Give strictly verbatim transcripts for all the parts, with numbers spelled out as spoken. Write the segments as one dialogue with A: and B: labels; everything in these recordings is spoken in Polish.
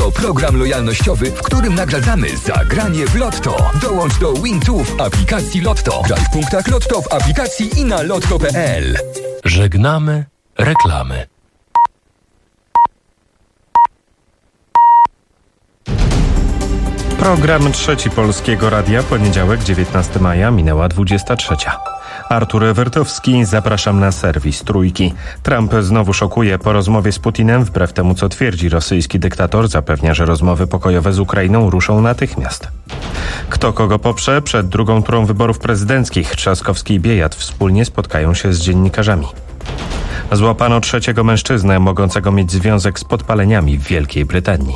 A: to program lojalnościowy, w którym nagradzamy za granie w Lotto. Dołącz do WinTwo w aplikacji Lotto. Graj w punktach Lotto w aplikacji i na lotto kropka pe el.
B: Żegnamy reklamy.
C: Program Trzeci Polskiego Radia, poniedziałek, dziewiętnastego maja, minęła dwudziesta trzecia. Artur Ewertowski, zapraszam na serwis Trójki. Trump znowu szokuje. Po rozmowie z Putinem, wbrew temu co twierdzi rosyjski dyktator, zapewnia, że rozmowy pokojowe z Ukrainą ruszą natychmiast. Kto kogo poprze? Przed drugą turą wyborów prezydenckich Trzaskowski i Biejat wspólnie spotkają się z dziennikarzami. Złapano trzeciego mężczyznę mogącego mieć związek z podpaleniami w Wielkiej Brytanii.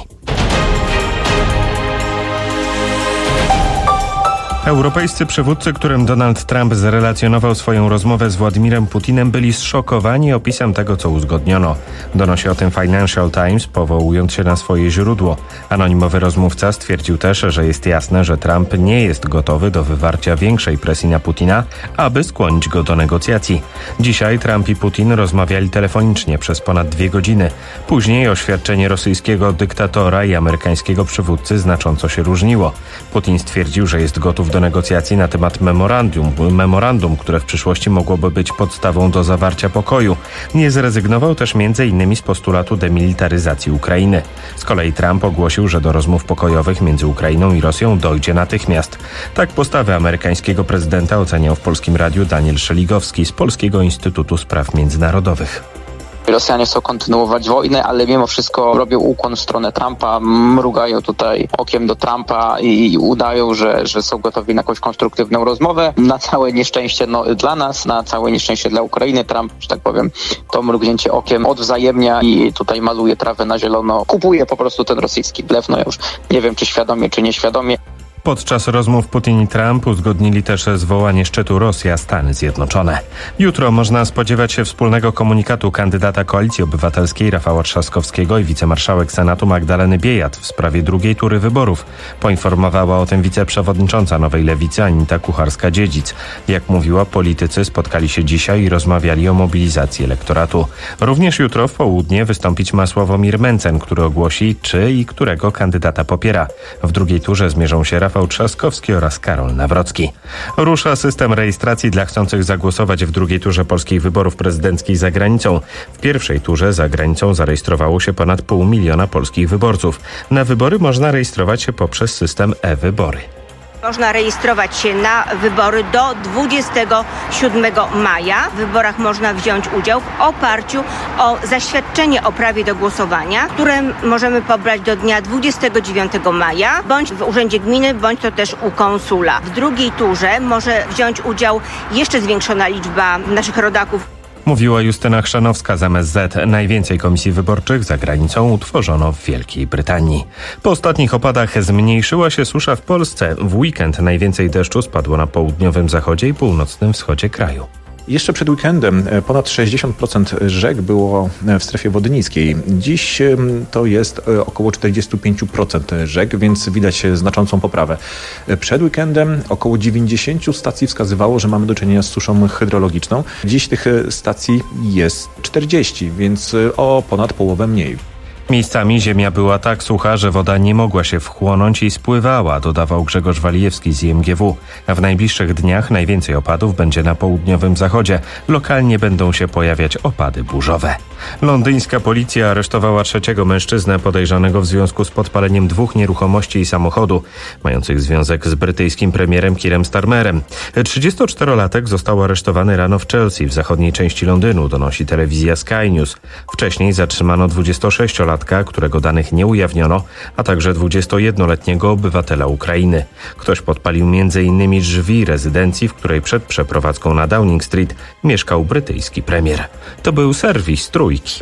C: Europejscy przywódcy, którym Donald Trump zrelacjonował swoją rozmowę z Władimirem Putinem, byli zszokowani opisem tego, co uzgodniono. Donosi o tym Financial Times, powołując się na swoje źródło. Anonimowy rozmówca stwierdził też, że jest jasne, że Trump nie jest gotowy do wywarcia większej presji na Putina, aby skłonić go do negocjacji. Dzisiaj Trump i Putin rozmawiali telefonicznie przez ponad dwie godziny. Później oświadczenie rosyjskiego dyktatora i amerykańskiego przywódcy znacząco się różniło. Putin stwierdził, że jest gotów do do negocjacji na temat memorandum, memorandum, które w przyszłości mogłoby być podstawą do zawarcia pokoju. Nie zrezygnował też między innymi z postulatu demilitaryzacji Ukrainy. Z kolei Trump ogłosił, że do rozmów pokojowych między Ukrainą i Rosją dojdzie natychmiast. Tak postawę amerykańskiego prezydenta oceniał w Polskim Radiu Daniel Szeligowski z Polskiego Instytutu Spraw Międzynarodowych.
D: Rosjanie chcą kontynuować wojnę, ale mimo wszystko robią ukłon w stronę Trumpa, mrugają tutaj okiem do Trumpa i udają, że, że są gotowi na jakąś konstruktywną rozmowę. Na całe nieszczęście no, dla nas, na całe nieszczęście dla Ukrainy, Trump, że tak powiem, to mrugnięcie okiem odwzajemnia i tutaj maluje trawę na zielono. Kupuje po prostu ten rosyjski blef, no ja już nie wiem, czy świadomie, czy nieświadomie.
C: Podczas rozmów Putin i Trump uzgodnili też zwołanie szczytu Rosja-Stany Zjednoczone. Jutro można spodziewać się wspólnego komunikatu kandydata Koalicji Obywatelskiej Rafała Trzaskowskiego i wicemarszałek Senatu Magdaleny Biejat w sprawie drugiej tury wyborów. Poinformowała o tym wiceprzewodnicząca Nowej Lewicy Anita Kucharska-Dziedzic. Jak mówiła, politycy spotkali się dzisiaj i rozmawiali o mobilizacji elektoratu. Również jutro w południe wystąpić ma Sławomir Mencen, który ogłosi, czy i którego kandydata popiera. W drugiej turze zmierzą się Rafał Trzaskowski oraz Karol Nawrocki. Rusza system rejestracji dla chcących zagłosować w drugiej turze polskich wyborów prezydenckich za granicą. W pierwszej turze za granicą zarejestrowało się ponad pół miliona polskich wyborców. Na wybory można rejestrować się poprzez system e-wybory.
E: Można rejestrować się na wybory do dwudziestego siódmego maja. W wyborach można wziąć udział w oparciu o zaświadczenie o prawie do głosowania, które możemy pobrać do dnia dwudziestego dziewiątego maja, bądź w urzędzie gminy, bądź to też u konsula. W drugiej turze może wziąć udział jeszcze zwiększona liczba naszych rodaków.
C: Mówiła Justyna Chrzanowska z M S Z. Najwięcej komisji wyborczych za granicą utworzono w Wielkiej Brytanii. Po ostatnich opadach zmniejszyła się susza w Polsce. W weekend najwięcej deszczu spadło na południowym zachodzie i północnym wschodzie kraju.
F: Jeszcze przed weekendem ponad sześćdziesiąt procent rzek było w strefie wodnickiej. Dziś to jest około czterdzieści pięć procent rzek, więc widać znaczącą poprawę. Przed weekendem około dziewięćdziesiąt stacji wskazywało, że mamy do czynienia z suszą hydrologiczną. Dziś tych stacji jest czterdzieści, więc o ponad połowę mniej.
C: Miejscami ziemia była tak sucha, że woda nie mogła się wchłonąć i spływała, dodawał Grzegorz Walijewski z I M G W. A w najbliższych dniach najwięcej opadów będzie na południowym zachodzie. Lokalnie będą się pojawiać opady burzowe. Londyńska policja aresztowała trzeciego mężczyznę podejrzanego w związku z podpaleniem dwóch nieruchomości i samochodu, mających związek z brytyjskim premierem Keirem Starmerem. trzydziestoczterolatek został aresztowany rano w Chelsea w zachodniej części Londynu, donosi telewizja Sky News. Wcześniej zatrzymano dwudziestosześciolatka, którego danych nie ujawniono, a także dwudziestojednoletniego obywatela Ukrainy. Ktoś podpalił między innymi drzwi rezydencji, w której przed przeprowadzką na Downing Street mieszkał brytyjski premier. To był serwis Trójki.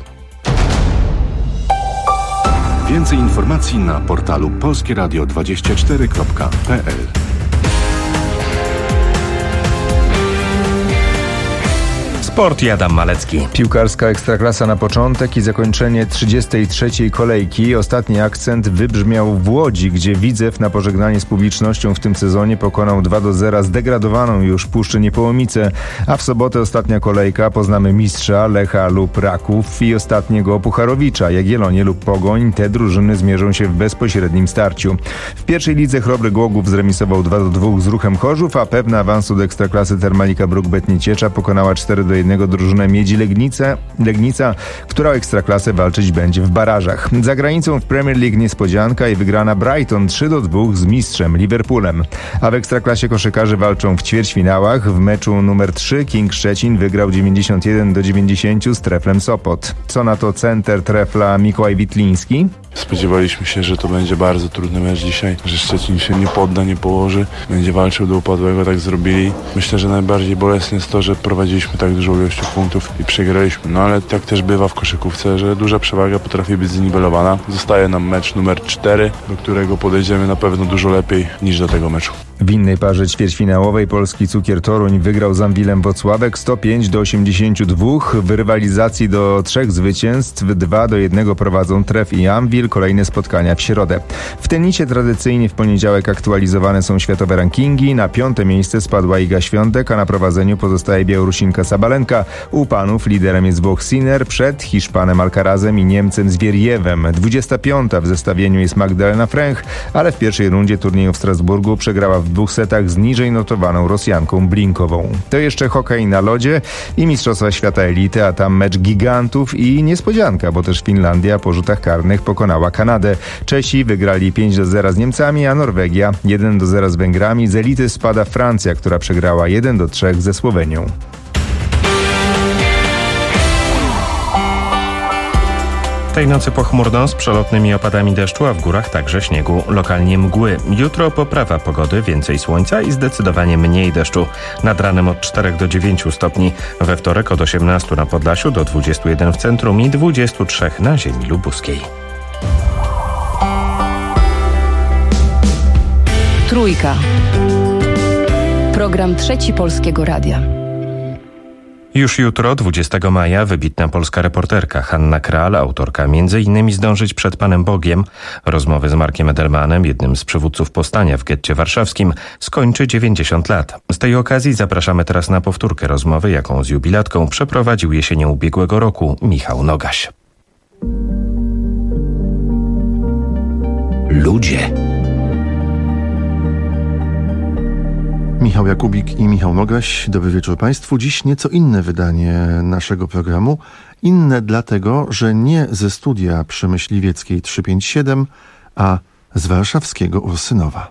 G: Więcej informacji na portalu polskie radio dwadzieścia cztery kropka p l.
C: Sport i Adam Malecki.
H: Piłkarska Ekstraklasa na początek i zakończenie trzydziestej trzeciej kolejki. Ostatni akcent wybrzmiał w Łodzi, gdzie Widzew na pożegnanie z publicznością w tym sezonie pokonał dwa do zera zdegradowaną już Puszczę Niepołomice, a w sobotę ostatnia kolejka. Poznamy mistrza Lecha lub Raków i ostatniego Pucharowicza, Jagiellonię lub Pogoń. Te drużyny zmierzą się w bezpośrednim starciu. W pierwszej lidze Chrobry Głogów zremisował dwa do dwóch z Ruchem Chorzów, a pewna awansu do Ekstraklasy Termalika Bruk-Bet Nieciecza pokonała cztery do jednego drużynę Miedzi Legnica, Legnica, która o Ekstraklasę walczyć będzie w barażach. Za granicą w Premier League niespodzianka i wygrana Brighton trzy do dwóch z mistrzem Liverpoolem. A w Ekstraklasie koszykarze walczą w ćwierćfinałach. W meczu numer trzy King Szczecin wygrał dziewięćdziesiąt jeden do dziewięćdziesięciu z Treflem Sopot. Co na to center Trefla Mikołaj Witliński?
I: Spodziewaliśmy się, że to będzie bardzo trudny mecz dzisiaj, że Szczecin się nie podda, nie położy, będzie walczył do upadłego, tak zrobili. Myślę, że najbardziej bolesne jest to, że prowadziliśmy tak dużą ilość punktów i przegraliśmy. No ale tak też bywa w koszykówce, że duża przewaga potrafi być zniwelowana. Zostaje nam mecz numer cztery, do którego podejdziemy na pewno dużo lepiej niż do tego meczu.
H: W innej parze ćwierćfinałowej polski Cukier Toruń wygrał z Anwilem Włocławek sto pięć do osiemdziesięciu dwóch. W rywalizacji do trzech zwycięstw dwa do jednego prowadzą Tref i Anwil. Kolejne spotkania w środę. W tenisie tradycyjnie w poniedziałek aktualizowane są światowe rankingi. Na piąte miejsce spadła Iga Świątek, a na prowadzeniu pozostaje Białorusinka Sabalenka. U panów liderem jest Włoch Sinner, przed Hiszpanem Alcarazem i Niemcem Zwierjewem. dwudziesta piąta w zestawieniu jest Magdalena Fręch, ale w pierwszej rundzie turnieju w Strasburgu przegrała w dwóch setach z niżej notowaną Rosjanką Blinkową. To jeszcze hokej na lodzie i Mistrzostwa Świata Elity, a tam mecz gigantów i niespodzianka, bo też Finlandia po rzutach karnych pokonała Kanadę. Czesi wygrali pięć do zera z Niemcami, a Norwegia jeden do zera z Węgrami. Z elity spada Francja, która przegrała jeden do trzech ze Słowenią.
C: Tej nocy pochmurno z przelotnymi opadami deszczu, a w górach także śniegu, lokalnie mgły. Jutro poprawa pogody, więcej słońca i zdecydowanie mniej deszczu. Nad ranem od czterech do dziewięciu stopni. We wtorek od osiemnastu na Podlasiu do dwudziestu jeden w centrum i dwudziestu trzech na ziemi lubuskiej.
J: Trójka. Program Trzeci Polskiego Radia.
C: Już jutro, dwudziestego maja, wybitna polska reporterka Hanna Kral, autorka między innymi Zdążyć przed Panem Bogiem, rozmowy z Markiem Edelmanem, jednym z przywódców powstania w getcie warszawskim, skończy dziewięćdziesiąt lat. Z tej okazji zapraszamy teraz na powtórkę rozmowy, jaką z jubilatką przeprowadził jesienią ubiegłego roku Michał Nogaś.
A: Ludzie.
K: Michał Jakubik i Michał Nogaś. Dobry wieczór Państwu. Dziś nieco inne wydanie naszego programu. Inne dlatego, że nie ze studia przy Myśliwieckiej trzysta pięćdziesiąt siedem, a z warszawskiego Ursynowa.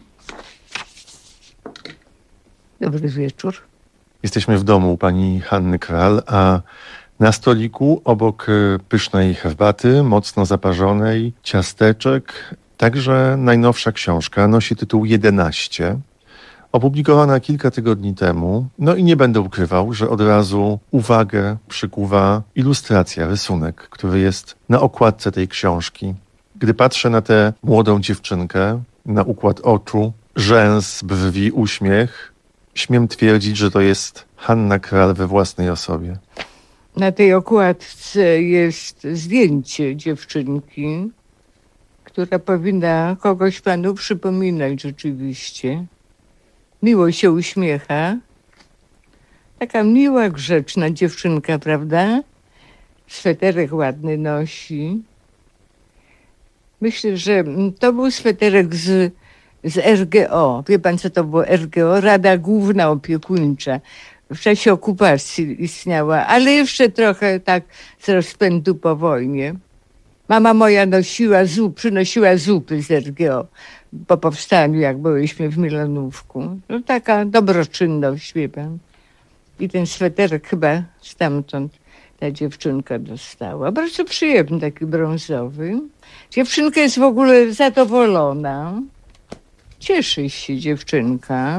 L: Dobry wieczór.
K: Jesteśmy w domu pani Hanny Kral, a na stoliku obok pysznej herbaty, mocno zaparzonej, ciasteczek, także najnowsza książka, nosi tytuł jedenaście. Opublikowana kilka tygodni temu. No i nie będę ukrywał, że od razu uwagę przykuwa ilustracja, rysunek, który jest na okładce tej książki. Gdy patrzę na tę młodą dziewczynkę, na układ oczu, rzęs, brwi, uśmiech, śmiem twierdzić, że to jest Hanna Kral we własnej osobie.
L: Na tej okładce jest zdjęcie dziewczynki, która powinna kogoś panu przypominać rzeczywiście. Miło się uśmiecha. Taka miła, grzeczna dziewczynka, prawda? Sweterek ładny nosi. Myślę, że to był sweterek z, z R G O. Wie pan, co to było R G O? Rada Główna Opiekuńcza. W czasie okupacji istniała, ale jeszcze trochę tak z rozpędu po wojnie. Mama moja nosiła zup, przynosiła zupy z R G O po powstaniu, jak byliśmy w Milanówku. No taka dobroczynność, wie pan. I ten sweterek chyba stamtąd ta dziewczynka dostała. Bardzo przyjemny, taki brązowy. Dziewczynka jest w ogóle zadowolona. Cieszy się dziewczynka.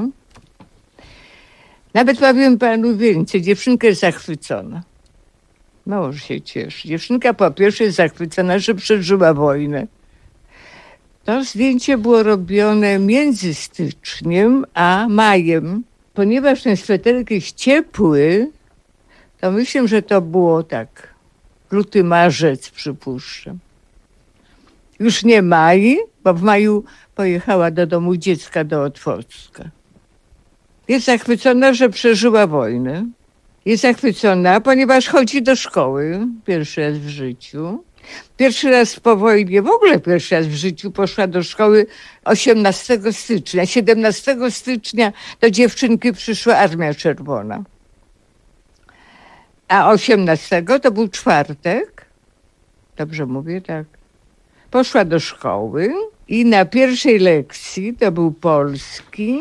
L: Nawet powiem panu więcej, dziewczynka jest zachwycona. Mąż się cieszy. Dziewczynka po pierwsze jest zachwycona, że przeżyła wojnę. To zdjęcie było robione między styczniem a majem. Ponieważ ten sweterek jest ciepły, to myślę, że to było tak luty, marzec, przypuszczam. Już nie maj, bo w maju pojechała do domu dziecka do Otwocka. Jest zachwycona, że przeżyła wojnę. Jest zachwycona, ponieważ chodzi do szkoły pierwszy raz w życiu. Pierwszy raz po wojnie, w ogóle pierwszy raz w życiu poszła do szkoły osiemnastego stycznia. siedemnastego stycznia do dziewczynki przyszła Armia Czerwona. A osiemnastego to był czwartek. Dobrze mówię, tak. Poszła do szkoły i na pierwszej lekcji, to był polski,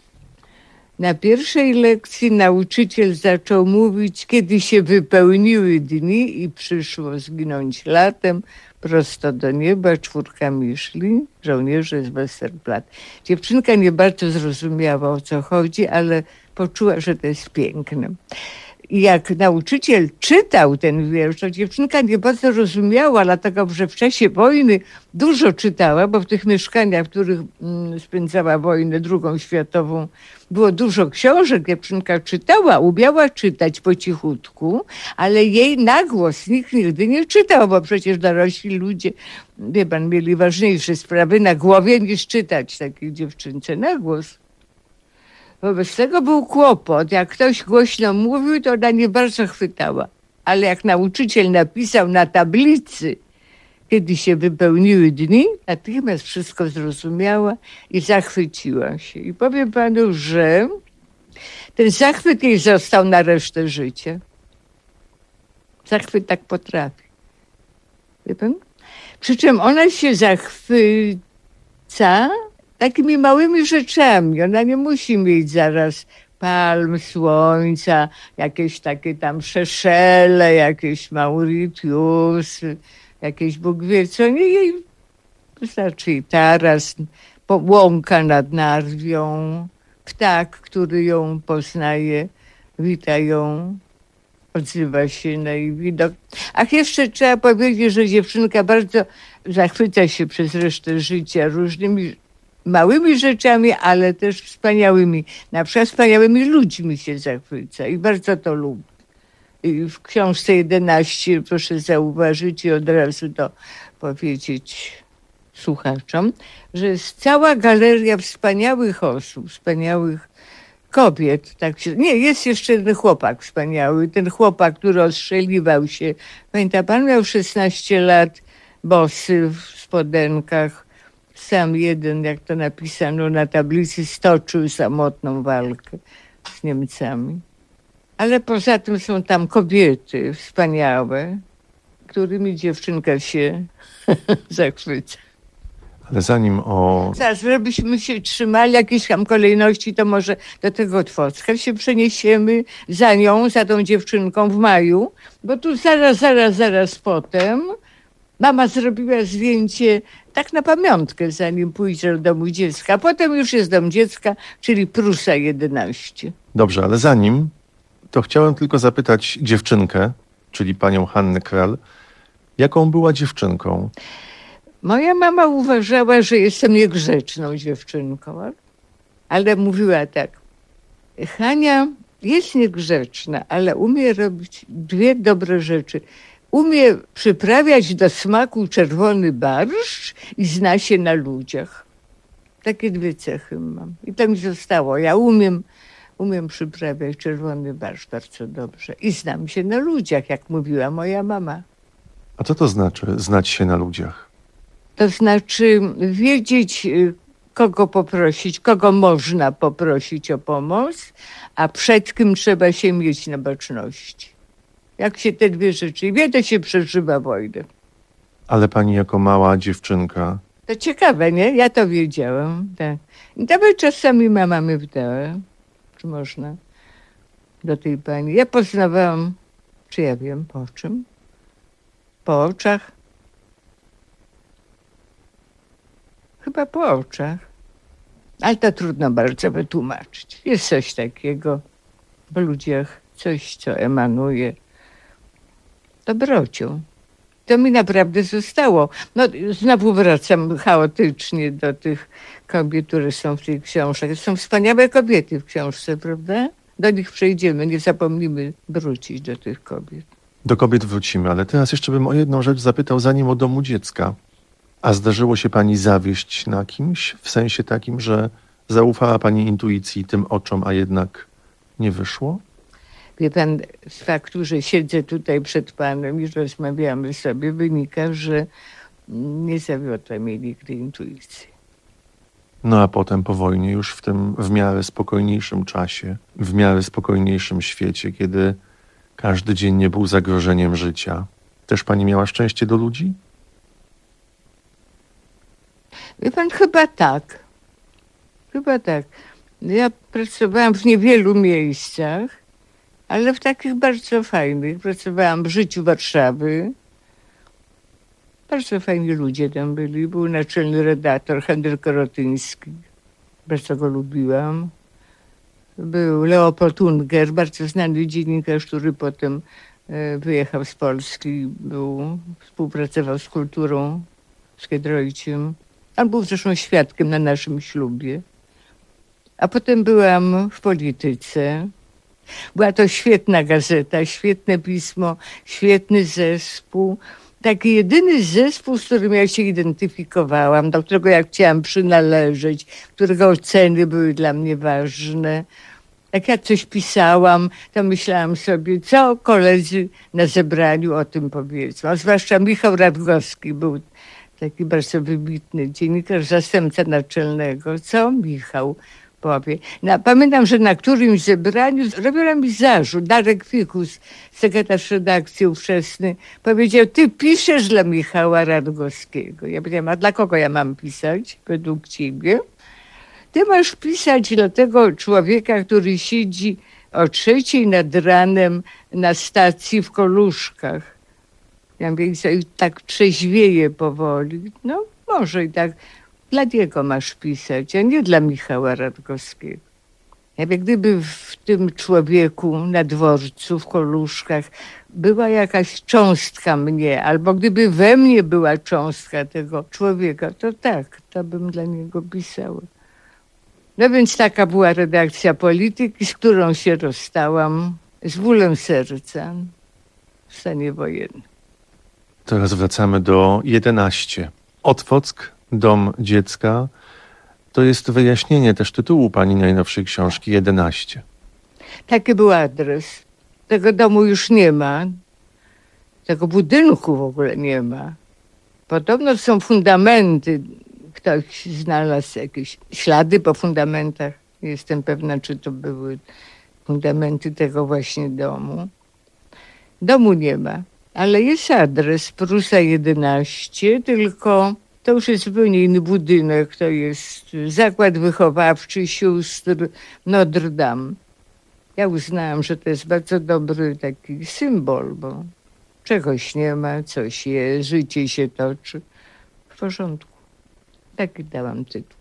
L: na pierwszej lekcji nauczyciel zaczął mówić, kiedy się wypełniły dni i przyszło zginąć latem, prosto do nieba czwórkami szli żołnierze z Westerplatte. Dziewczynka nie bardzo zrozumiała, o co chodzi, ale poczuła, że to jest piękne. I jak nauczyciel czytał ten wiersz, to dziewczynka nie bardzo rozumiała, dlatego że w czasie wojny dużo czytała, bo w tych mieszkaniach, w których mm, spędzała wojnę drugą światową, było dużo książek. Dziewczynka czytała, umiała czytać po cichutku, ale jej na głos nikt nigdy nie czytał, bo przecież dorośli ludzie, wie pan, mieli ważniejsze sprawy na głowie niż czytać takiej dziewczynce na głos. Wobec tego był kłopot. Jak ktoś głośno mówił, to ona nie bardzo chwytała. Ale jak nauczyciel napisał na tablicy, kiedy się wypełniły dni, natychmiast wszystko zrozumiała i zachwyciła się. I powiem panu, że ten zachwyt jej został na resztę życia. Zachwyt tak potrafi. Wie pan? Przy czym ona się zachwyca takimi małymi rzeczami. Ona nie musi mieć zaraz palm, słońca, jakieś takie tam Szeszele, jakieś Mauritius, jakieś Bóg wie co. Nie, jej wystarczy i taras, łąka nad Narwią, ptak, który ją poznaje, wita ją, odzywa się na jej widok. Ach, jeszcze trzeba powiedzieć, że dziewczynka bardzo zachwyca się przez resztę życia różnymi małymi rzeczami, ale też wspaniałymi. Na przykład wspaniałymi ludźmi się zachwyca i bardzo to lubi. I w książce jedenaście, proszę zauważyć i od razu to powiedzieć słuchaczom, że jest cała galeria wspaniałych osób, wspaniałych kobiet. Tak się, nie, jest jeszcze jeden chłopak wspaniały. Ten chłopak, który ostrzeliwał się. Pamięta pan, miał szesnaście lat, bosy w spodenkach. Sam jeden, jak to napisano na tablicy, stoczył samotną walkę z Niemcami. Ale poza tym są tam kobiety wspaniałe, którymi dziewczynka się zachwyca.
K: Ale zanim o...
L: Zaraz, żebyśmy się trzymali jakiejś tam kolejności, to może do tego Otwocka się przeniesiemy za nią, za tą dziewczynką w maju, bo tu zaraz, zaraz, zaraz potem mama zrobiła zdjęcie tak na pamiątkę, zanim pójdzie do domu dziecka. Potem już jest dom dziecka, czyli Prusa jedenaście.
K: Dobrze, ale zanim, to chciałem tylko zapytać dziewczynkę, czyli panią Hannę Krall, jaką była dziewczynką?
L: Moja mama uważała, że jestem niegrzeczną dziewczynką, ale mówiła tak: Hania jest niegrzeczna, ale umie robić dwie dobre rzeczy. Umie przyprawiać do smaku czerwony barszcz i zna się na ludziach. Takie dwie cechy mam. I to mi zostało. Ja umiem, umiem przyprawiać czerwony barszcz bardzo dobrze. I znam się na ludziach, jak mówiła moja mama.
K: A co to znaczy znać się na ludziach?
L: To znaczy wiedzieć, kogo poprosić, kogo można poprosić o pomoc, a przed kim trzeba się mieć na baczności. Jak się te dwie rzeczy wie, to się przeżywa wojnę.
K: Ale pani jako mała dziewczynka...
L: To ciekawe, nie? Ja to wiedziałam, tak. I nawet czasami mama mnie pytała, czy można do tej pani. Ja poznawałam, czy ja wiem po czym? Po oczach. Chyba po oczach. Ale to trudno bardzo wytłumaczyć. Jest coś takiego w ludziach, coś, co emanuje dobrocią. To mi naprawdę zostało. No, znowu wracam chaotycznie do tych kobiet, które są w tej książce. Są wspaniałe kobiety w książce, prawda? do nich przejdziemy, nie zapomnimy wrócić do tych kobiet.
K: Do kobiet wrócimy, ale teraz jeszcze bym o jedną rzecz zapytał, zanim o domu dziecka. A zdarzyło się pani zawieść na kimś? W sensie takim, że zaufała pani intuicji tym oczom, a jednak nie wyszło?
L: Wie pan, z faktu, że siedzę tutaj przed panem i rozmawiamy sobie, wynika, że nie zawiodła mnie nigdy intuicji.
K: No a potem po wojnie, już w tym w miarę spokojniejszym czasie, w miarę spokojniejszym świecie, kiedy każdy dzień nie był zagrożeniem życia, też pani miała szczęście do ludzi?
L: Wie pan, chyba tak. Chyba tak. Ja pracowałam w niewielu miejscach, ale w takich bardzo fajnych. Pracowałam w Życiu Warszawy. Bardzo fajni ludzie tam byli. Był naczelny redaktor Henryk Korotyński. Bardzo go lubiłam. Był Leopold Unger, bardzo znany dziennikarz, który potem wyjechał z Polski. Był, współpracował z Kulturą, z Giedroyciem. On był zresztą świadkiem na naszym ślubie. A potem byłam w polityce. Była to świetna gazeta, świetne pismo, świetny zespół. Taki jedyny zespół, z którym ja się identyfikowałam, do którego ja chciałam przynależeć, którego oceny były dla mnie ważne. Jak ja coś pisałam, to myślałam sobie, co koledzy na zebraniu o tym powiedzą. A zwłaszcza Michał Radgowski był taki bardzo wybitny dziennikarz, zastępca naczelnego. Co Michał powie? No, pamiętam, że na którymś zebraniu robiono mi zarzut. Darek Fikus, sekretarz redakcji ówczesny, powiedział, ty piszesz dla Michała Radgowskiego. Ja powiedziałam, a dla kogo ja mam pisać według ciebie? Ty masz pisać dla tego człowieka, który siedzi o trzeciej nad ranem na stacji w Koluszkach. Ja mówię, i tak trzeźwieje powoli. No może i tak. Dla niego masz pisać, a nie dla Michała Radgowskiego. Ja wiem, gdyby w tym człowieku na dworcu w Koluszkach była jakaś cząstka mnie, albo gdyby we mnie była cząstka tego człowieka, to tak, to bym dla niego pisała. No więc taka była redakcja Polityki, z którą się rozstałam z bólem serca w stanie wojennym.
K: Teraz wracamy do jedenaście. Otwock, dom dziecka. To jest wyjaśnienie też tytułu pani najnowszej książki jedenaście.
L: Taki był adres. Tego domu już nie ma. Tego budynku w ogóle nie ma. Podobno są fundamenty. Ktoś znalazł jakieś ślady po fundamentach. Nie jestem pewna, czy to były fundamenty tego właśnie domu. Domu nie ma, ale jest adres Prusa jedenaście, tylko to już jest zupełnie inny budynek. To jest Zakład Wychowawczy Sióstr Notre Dame. Ja uznałam, że to jest bardzo dobry taki symbol, bo czegoś nie ma, coś jest, życie się toczy. W porządku. Taki dałam tytuł.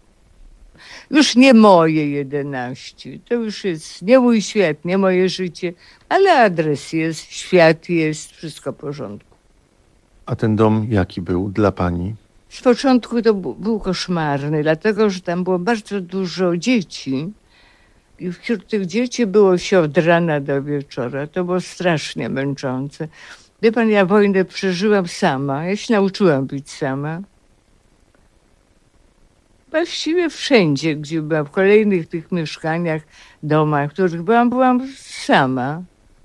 L: Już nie moje jedenaście. To już jest nie mój świat, nie moje życie, ale adres jest, świat jest, wszystko w porządku.
K: A ten dom jaki był dla pani?
L: Z początku to był koszmarny, dlatego że tam było bardzo dużo dzieci. I wśród tych dzieci było się od rana do wieczora. To było strasznie męczące. Wie pan, ja wojnę przeżyłam sama. Ja się nauczyłam być sama. Właściwie wszędzie, gdzie byłam, w kolejnych tych mieszkaniach, domach, w których byłam, byłam sama.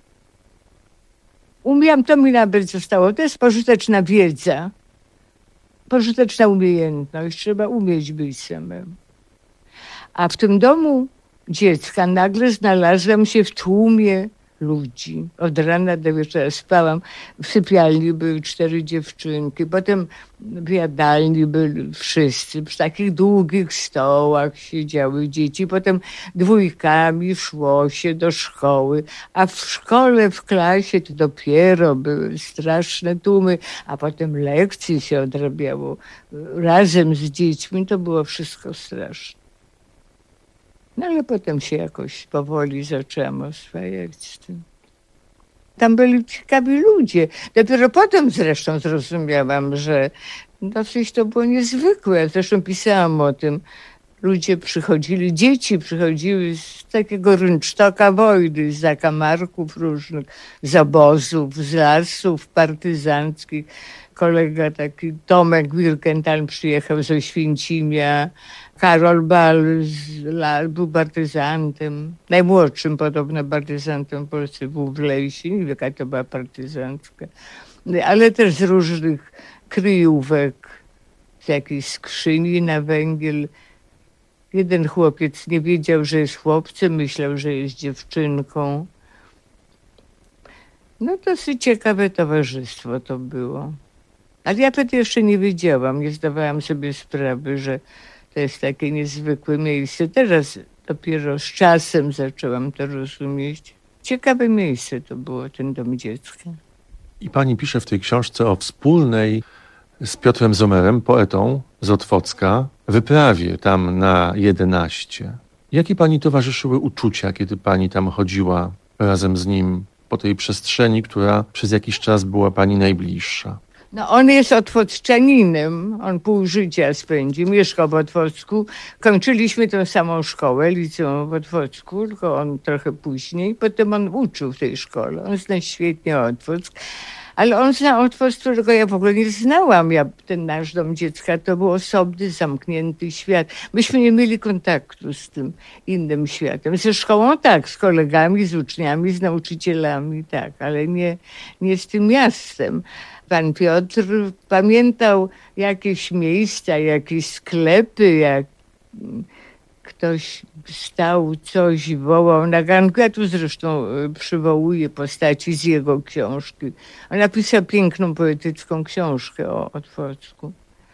L: Umiałam, to mi nawet zostało. To jest pożyteczna wiedza. Pożyteczna umiejętność. Trzeba umieć być samym. A w tym domu dziecka nagle znalazłam się w tłumie ludzi. Od rana do wieczora spałam. W sypialni były cztery dziewczynki. Potem w jadalni byli wszyscy. Przy takich długich stołach siedziały dzieci. Potem dwójkami szło się do szkoły. A w szkole, w klasie to dopiero były straszne tłumy. A potem lekcje się odrabiało razem z dziećmi. To było wszystko straszne. No ale potem się jakoś powoli zaczęłam oswajać z tym. Tam byli ciekawi ludzie. Dopiero potem zresztą zrozumiałam, że dosyć to było niezwykłe. Zresztą pisałam o tym. ludzie przychodzili, dzieci przychodziły z takiego rynsztoka wojny, z zakamarków różnych, z obozów, z lasów partyzanckich. Kolega taki Tomek Wirkental przyjechał ze Święcimia. Karol Bal z La, był partyzantem, najmłodszym podobno partyzantem w Polsce, był w Lejsie, nie wiem jaka to była partyzantka, ale też z różnych kryjówek, z jakiejś skrzyni na węgiel. Jeden chłopiec nie wiedział, że jest chłopcem, myślał, że jest dziewczynką. No dosyć ciekawe towarzystwo to było. Ale ja wtedy jeszcze nie wiedziałam, nie zdawałam sobie sprawy, że to jest takie niezwykłe miejsce. Teraz dopiero z czasem zaczęłam to rozumieć. Ciekawe miejsce to było, ten dom dziecka.
K: I pani pisze w tej książce o wspólnej z Piotrem Zomerem, poetą z Otwocka, wyprawie tam na jedenaście. Jakie pani towarzyszyły uczucia, kiedy pani tam chodziła razem z nim po tej przestrzeni, która przez jakiś czas była pani najbliższa?
L: No on jest otwocczaninem, on pół życia spędził, mieszkał w Otwocku. Kończyliśmy tę samą szkołę, liceum w Otwocku, tylko on trochę później. Potem on uczył w tej szkole, on zna świetnie Otwock. Ale on zna Otwock, którego ja w ogóle nie znałam. Ja, ten nasz dom dziecka to był osobny, zamknięty świat. Myśmy nie mieli kontaktu z tym innym światem. Ze szkołą tak, z kolegami, z uczniami, z nauczycielami, tak, ale nie, nie z tym miastem. Pan Piotr pamiętał jakieś miejsca, jakieś sklepy, jak ktoś stał, coś wołał na ganku. Ja tu zresztą przywołuję postaci z jego książki. On napisał piękną, poetycką książkę o Otwocku.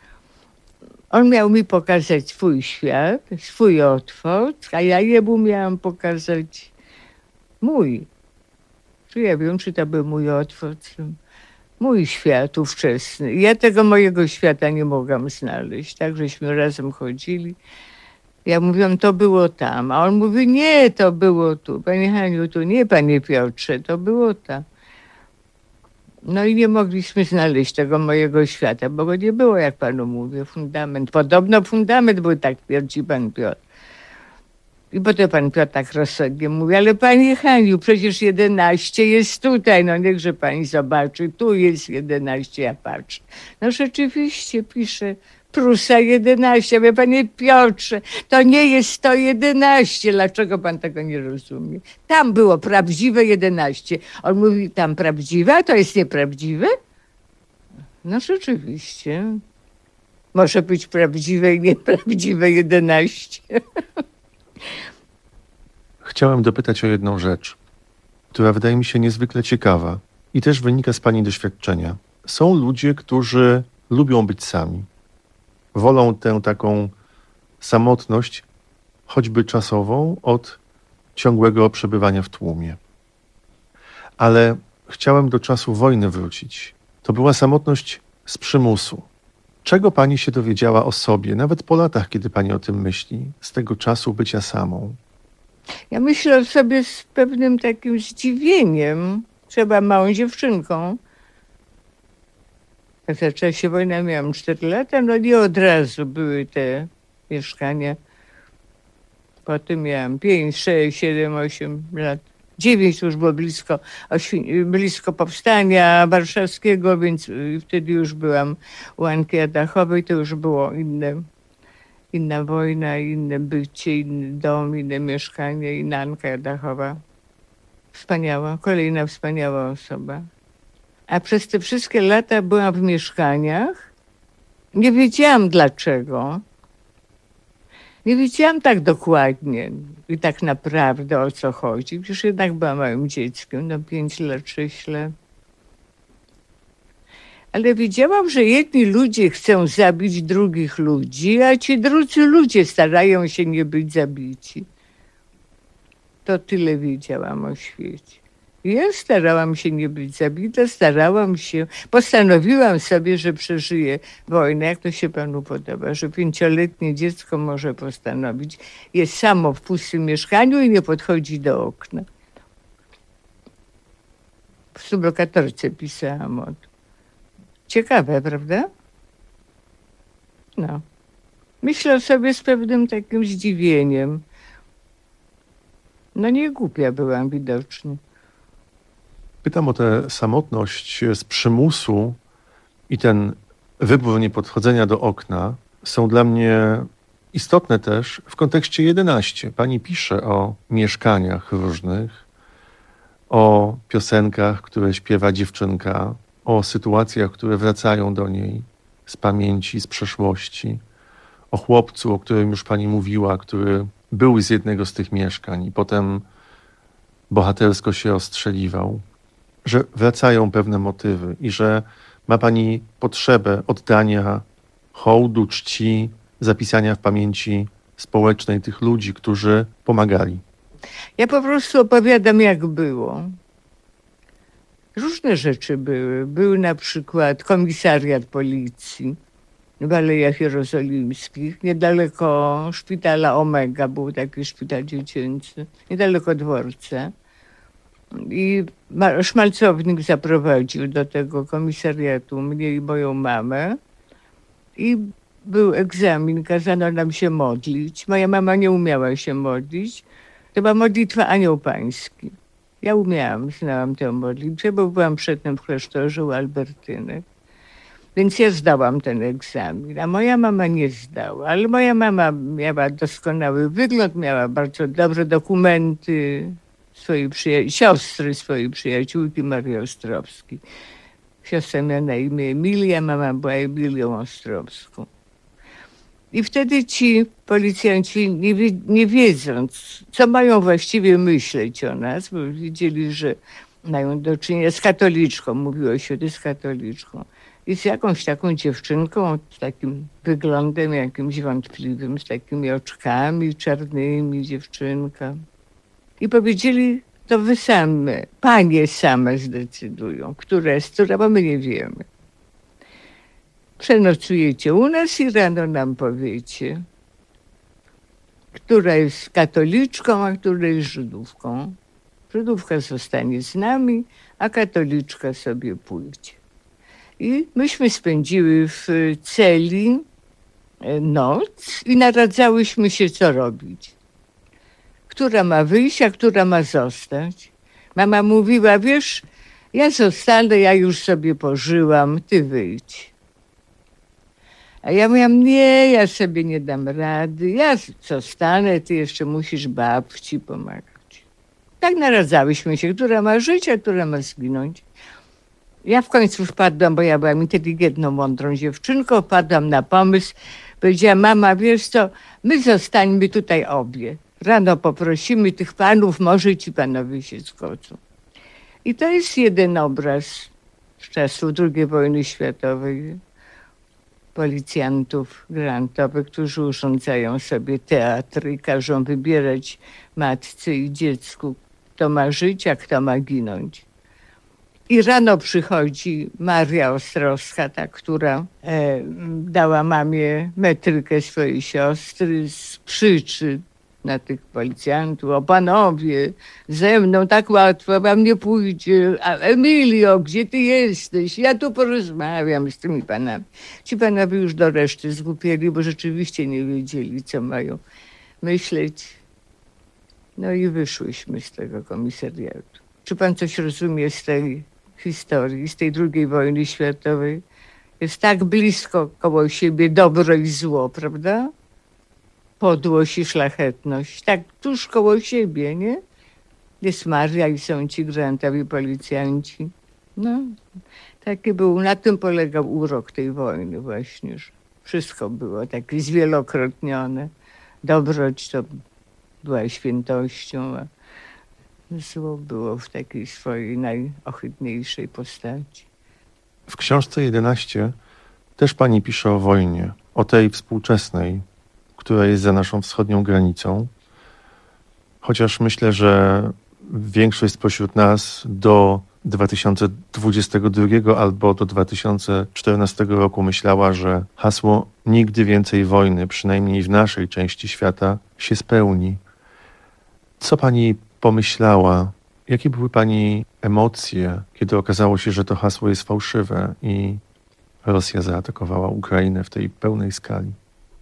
L: On miał mi pokazać swój świat, swój Otwock, a ja jemu miałam pokazać mój. Czy ja wiem, czy to był mój Otwock? Mój świat ówczesny. Ja tego mojego świata nie mogłam znaleźć. Tak, żeśmy razem chodzili. Ja mówiłam, to było tam. A on mówi, nie, to było tu. Panie Haniu, tu nie, panie Piotrze, to było tam. No i nie mogliśmy znaleźć tego mojego świata, bo go nie było, jak panu mówię, fundament. Podobno fundament był, tak twierdzi pan Piotr. I potem pan Piotr tak rozsądnie mówi, ale pani Haniu, przecież jedenaście jest tutaj, no niechże pani zobaczy, tu jest jedenaście, ja patrzę. No rzeczywiście pisze Prusa jedenaście, ja panie Piotrze, to nie jest sto jedenaście, dlaczego pan tego nie rozumie? Tam było prawdziwe jedenaście. On mówi, tam prawdziwe, a to jest nieprawdziwe? No rzeczywiście. Może być prawdziwe i nieprawdziwe jedenaście.
K: Chciałem dopytać o jedną rzecz, która wydaje mi się niezwykle ciekawa i też wynika z pani doświadczenia. Są ludzie, którzy lubią być sami. Wolą tę taką samotność, choćby czasową, od ciągłego przebywania w tłumie. Ale chciałem do czasu wojny wrócić. To była samotność z przymusu. Czego pani się dowiedziała o sobie, nawet po latach, kiedy pani o tym myśli, z tego czasu bycia samą?
L: Ja myślę o sobie z pewnym takim zdziwieniem. Trzeba małą dziewczynką. Jak zaczęła się wojna, miałam cztery lata, no nie od razu były te mieszkania. Potem miałam pięć, sześć, siedem, osiem lat. dziewięć to już było blisko, blisko powstania warszawskiego, więc wtedy już byłam u Anki Adachowej, to już było inne, inna wojna, inne bycie, inny dom, inne mieszkanie, inna Anka Adachowa. Wspaniała, kolejna wspaniała osoba. A przez te wszystkie lata byłam w mieszkaniach. Nie wiedziałam dlaczego. Nie wiedziałam tak dokładnie i tak naprawdę o co chodzi. Przecież jednak byłam małym dzieckiem, no pięć lat, sześć lat. Ale wiedziałam, że jedni ludzie chcą zabić drugich ludzi, a ci drudzy ludzie starają się nie być zabici. To tyle wiedziałam o świecie. Ja starałam się nie być zabita, starałam się, postanowiłam sobie, że przeżyję wojnę, jak to się panu podoba, że pięcioletnie dziecko może postanowić, jest samo w pustym mieszkaniu i nie podchodzi do okna. W sublokatorce pisałam o tym. Ciekawe, prawda? No. Myślę sobie z pewnym takim zdziwieniem. No nie głupia byłam widocznie.
K: Pytam o tę samotność z przymusu i ten wybór niepodchodzenia do okna są dla mnie istotne też w kontekście jedenaście. Pani pisze o mieszkaniach różnych, o piosenkach, które śpiewa dziewczynka, o sytuacjach, które wracają do niej z pamięci, z przeszłości, o chłopcu, o którym już pani mówiła, który był z jednego z tych mieszkań i potem bohatersko się ostrzeliwał, że wracają pewne motywy i że ma pani potrzebę oddania hołdu, czci, zapisania w pamięci społecznej tych ludzi, którzy pomagali.
L: Ja po prostu opowiadam, jak było. Różne rzeczy były. Był na przykład komisariat policji w Alejach Jerozolimskich, niedaleko szpitala Omega, był taki szpital dziecięcy, niedaleko dworca. I szmalcownik zaprowadził do tego komisariatu mnie i moją mamę. I był egzamin, kazano nam się modlić. Moja mama nie umiała się modlić. To była modlitwa Anioł Pański. Ja umiałam, znałam tę modlitwę, bo byłam przedtem w klasztorze u Albertynek. Więc ja zdałam ten egzamin, a moja mama nie zdała. Ale moja mama miała doskonały wygląd, miała bardzo dobre dokumenty swojej przyja- siostry, swojej przyjaciółki Marii Ostrowskiej. Siostra miała na imię Emilia, mama była Emilią Ostrowską. I wtedy ci policjanci, nie, wie, nie wiedząc, co mają właściwie myśleć o nas, bo widzieli, że mają do czynienia z katoliczką, mówiło się, to jest katoliczką. I z jakąś taką dziewczynką, z takim wyglądem jakimś wątpliwym, z takimi oczkami czarnymi, dziewczynka. I powiedzieli, to wy same, panie same zdecydują, która jest która, bo my nie wiemy. Przenocujecie u nas i rano nam powiecie, która jest katoliczką, a która jest Żydówką. Żydówka zostanie z nami, a katoliczka sobie pójdzie. I myśmy spędziły w celi noc i naradzałyśmy się, co robić. Która ma wyjść, a która ma zostać. Mama mówiła, wiesz, ja zostanę, ja już sobie pożyłam, ty wyjdź. A ja mówiłam, nie, ja sobie nie dam rady, ja zostanę, ty jeszcze musisz babci pomagać. Tak naradzałyśmy się, która ma żyć, a która ma zginąć. Ja w końcu wpadłam, bo ja byłam inteligentną, mądrą dziewczynką, wpadłam na pomysł, powiedziała, mama, wiesz co, my zostańmy tutaj obie. Rano poprosimy tych panów, może ci panowie się zgodzą. I to jest jeden obraz z czasów drugiej wojny światowej. Policjantów grantowych, którzy urządzają sobie teatry i każą wybierać matce i dziecku, kto ma żyć, a kto ma ginąć. I rano przychodzi Maria Ostrowska, ta, która e, dała mamie metrykę swojej siostry, sprzyczy na tych policjantów, o panowie, ze mną tak łatwo wam nie pójdzie, a Emilio, gdzie ty jesteś? Ja tu porozmawiam z tymi panami. Ci panowie już do reszty zgłupieli, bo rzeczywiście nie wiedzieli, co mają myśleć. No i wyszłyśmy z tego komisariatu. Czy pan coś rozumie z tej historii, z tej drugiej wojny światowej? Jest tak blisko koło siebie dobro i zło, prawda? Podłość i szlachetność. Tak tuż koło siebie, nie? Jest Maria i są ci grantowi policjanci. No, taki był, na tym polegał urok tej wojny właśnie, że wszystko było takie zwielokrotnione. Dobroć to była świętością, a zło było w takiej swojej najohydniejszej postaci.
K: W książce jedenaście też pani pisze o wojnie, o tej współczesnej, która jest za naszą wschodnią granicą. Chociaż myślę, że większość spośród nas do dwa tysiące dwudziestego drugiego albo do dwa tysiące czternastego roku myślała, że hasło nigdy więcej wojny, przynajmniej w naszej części świata, się spełni. Co pani pomyślała? Jakie były pani emocje, kiedy okazało się, że to hasło jest fałszywe i Rosja zaatakowała Ukrainę w tej pełnej skali?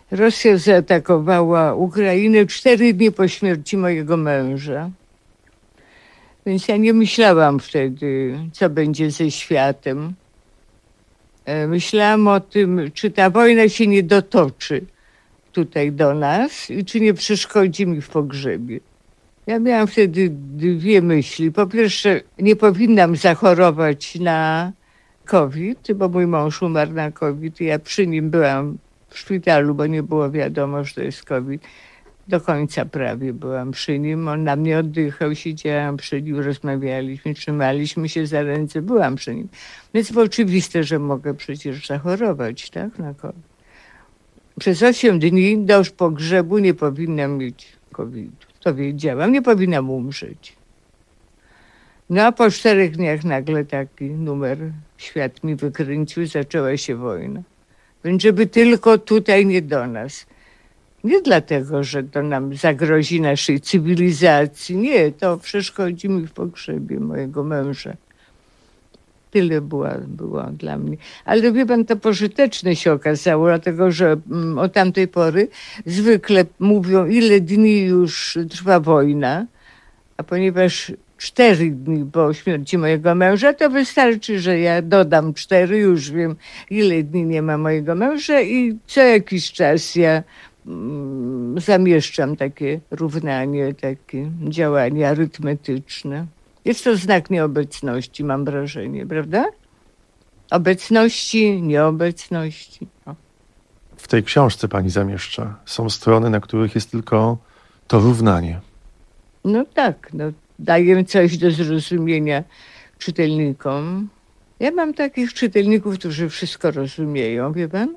L: Rosja zaatakowała Ukrainę cztery dni po śmierci mojego męża. Więc ja nie myślałam wtedy, co będzie ze światem. Myślałam o tym, czy ta wojna się nie dotoczy tutaj do nas i czy nie przeszkodzi mi w pogrzebie. Ja miałam wtedy dwie myśli. Po pierwsze, nie powinnam zachorować na COVID, bo mój mąż umarł na COVID i ja przy nim byłam w szpitalu, bo nie było wiadomo, że to jest COVID. Do końca prawie byłam przy nim. On na mnie oddychał, siedziałam przy nim, rozmawialiśmy, trzymaliśmy się za ręce, byłam przy nim. Więc było oczywiste, że mogę przecież zachorować, tak, na COVID. Przez osiem dni do pogrzebu nie powinnam mieć COVID. To wiedziałam, nie powinnam umrzeć. No a po czterech dniach nagle taki numer świat mi wykręcił, zaczęła się wojna. Więc żeby tylko tutaj, nie do nas. Nie dlatego, że to nam zagrozi naszej cywilizacji. Nie, to przeszkodzi mi w pogrzebie mojego męża. Tyle było, było dla mnie. Ale wie pan, to pożyteczne się okazało, dlatego że mm, od tamtej pory zwykle mówią, ile dni już trwa wojna, a ponieważ cztery dni po śmierci mojego męża, to wystarczy, że ja dodam cztery, już wiem, ile dni nie ma mojego męża i co jakiś czas ja mm, zamieszczam takie równanie, takie działanie arytmetyczne. Jest to znak nieobecności, mam wrażenie, prawda? Obecności, nieobecności. O.
K: W tej książce pani zamieszcza. Są strony, na których jest tylko to równanie.
L: No tak, no, daję coś do zrozumienia czytelnikom. Ja mam takich czytelników, którzy wszystko rozumieją, wie pan?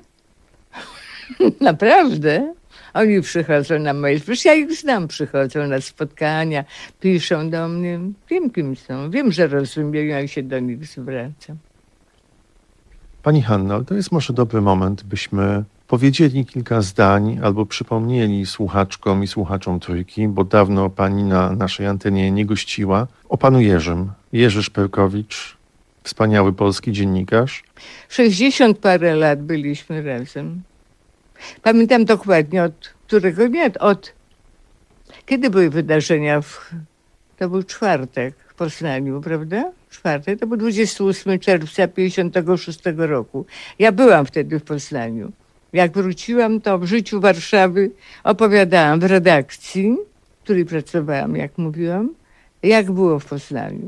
L: Naprawdę. Oni przychodzą na moje... Przecież ja ich znam, przychodzą na spotkania, piszą do mnie. Wiem, kim są. Wiem, że rozumieją, jak się do nich zwracam.
K: Pani Hanno, to jest może dobry moment, byśmy powiedzieli kilka zdań albo przypomnieli słuchaczkom i słuchaczom Trójki, bo dawno pani na naszej antenie nie gościła, o panu Jerzym. Jerzy Szperkowicz, wspaniały polski dziennikarz.
L: sześćdziesiąt parę lat byliśmy razem. Pamiętam dokładnie od którego dnia, od kiedy były wydarzenia, w, to był czwartek w Poznaniu, prawda? Czwartek, to był dwudziestego ósmego czerwca tysiąc dziewięćset pięćdziesiątego szóstego roku. Ja byłam wtedy w Poznaniu. Jak wróciłam, to w życiu Warszawy opowiadałam w redakcji, w której pracowałam, jak mówiłam, jak było w Poznaniu.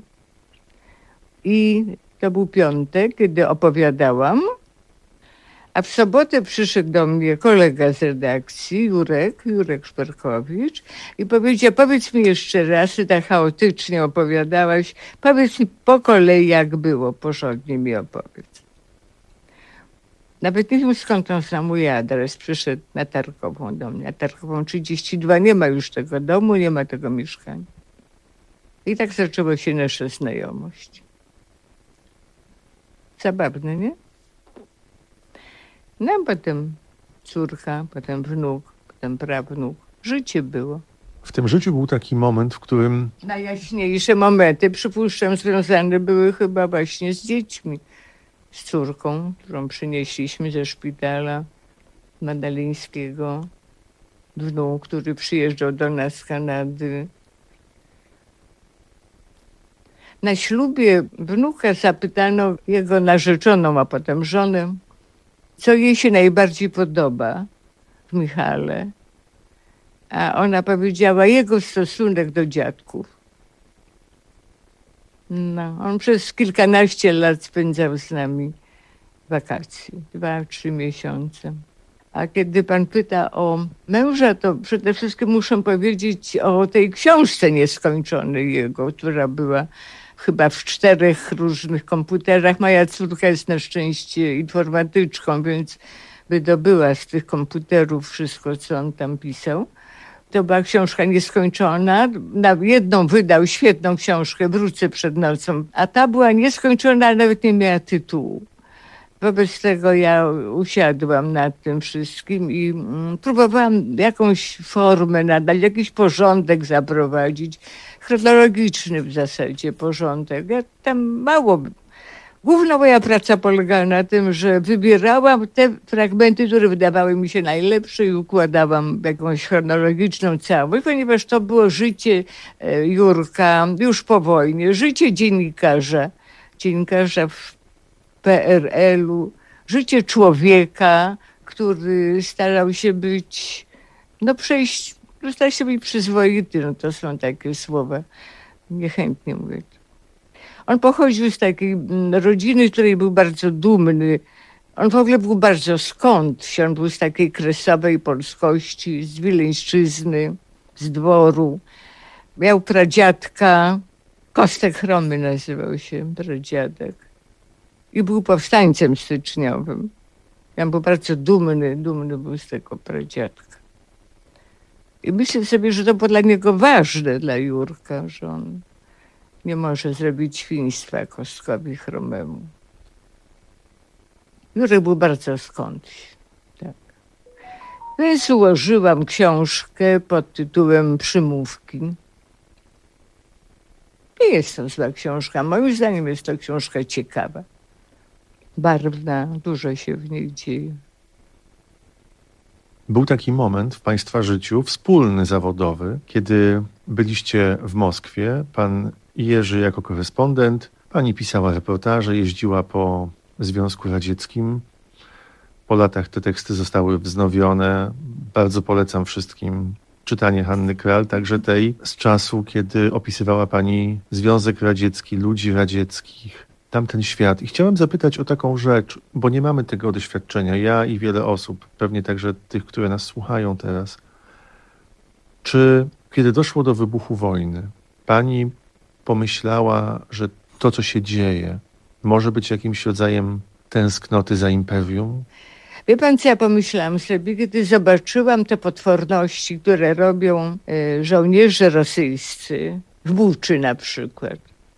L: I to był piątek, kiedy opowiadałam, a w sobotę przyszedł do mnie kolega z redakcji, Jurek, Jurek Szperkowicz i powiedział, powiedz mi jeszcze raz, ty tak chaotycznie opowiadałaś, powiedz mi po kolei, jak było, porządnie mi opowiedz. Nawet nie wiem, skąd on zna mój adres, przyszedł na Tarkową do mnie, na Tarkową trzydzieści dwa, nie ma już tego domu, nie ma tego mieszkania. I tak zaczęła się nasza znajomość. Zabawne, nie? No a potem córka, potem wnuk, potem prawnuk. Życie było.
K: W tym życiu był taki moment, w którym...
L: Najjaśniejsze momenty, przypuszczam, związane były chyba właśnie z dziećmi. Z córką, którą przynieśliśmy ze szpitala Madalińskiego. Wnuk, który przyjeżdżał do nas z Kanady. Na ślubie wnuka zapytano jego narzeczoną, a potem żonę, co jej się najbardziej podoba w Michale. A ona powiedziała, jego stosunek do dziadków. No, on przez kilkanaście lat spędzał z nami wakacje, dwa, trzy miesiące. A kiedy pan pyta o męża, to przede wszystkim muszę powiedzieć o tej książce nieskończonej jego, która była chyba w czterech różnych komputerach. Moja córka jest na szczęście informatyczką, więc wydobyła z tych komputerów wszystko, co on tam pisał. To była książka nieskończona. Na jedną wydał świetną książkę, Wrócę przed nocą, a ta była nieskończona, ale nawet nie miała tytułu. Wobec tego ja usiadłam nad tym wszystkim i mm, próbowałam jakąś formę nadać, jakiś porządek zaprowadzić. Chronologiczny w zasadzie porządek. Ja tam mało Główna moja praca polegała na tym, że wybierałam te fragmenty, które wydawały mi się najlepsze i układałam w jakąś chronologiczną całość, ponieważ to było życie Jurka już po wojnie, życie dziennikarza, dziennikarza w P R L-u, życie człowieka, który starał się być, no przejść, starał się być przyzwoity, no to są takie słowa, niechętnie mówię. On pochodził z takiej rodziny, z której był bardzo dumny. On w ogóle był bardzo skądś. On był z takiej kresowej polskości, z Wileńszczyzny, z dworu. Miał pradziadka, Kostek Chromy nazywał się pradziadek. I był powstańcem styczniowym. Ja był bardzo dumny, dumny był z tego pradziadka. I myślę sobie, że to było dla niego ważne, dla Jurka, że on nie może zrobić świństwa Kostkowi Chromemu. Jurek był bardzo skądś. Tak. Więc ułożyłam książkę pod tytułem Przymówki. Nie jest to zła książka. Moim zdaniem jest to książka ciekawa, barwna, dużo się w niej dzieje.
K: Był taki moment w Państwa życiu, wspólny, zawodowy, kiedy byliście w Moskwie, pan Jerzy jako korespondent, pani pisała reportaże, jeździła po Związku Radzieckim. Po latach te teksty zostały wznowione. Bardzo polecam wszystkim czytanie Hanny Kral, także tej z czasu, kiedy opisywała pani Związek Radziecki, ludzi radzieckich, tamten świat. I chciałem zapytać o taką rzecz, bo nie mamy tego doświadczenia, ja i wiele osób, pewnie także tych, które nas słuchają teraz. Czy kiedy doszło do wybuchu wojny, pani pomyślała, że to, co się dzieje, może być jakimś rodzajem tęsknoty za imperium?
L: Wie pan, co ja pomyślałam sobie, kiedy zobaczyłam te potworności, które robią y, żołnierze rosyjscy, w Buczy na przykład.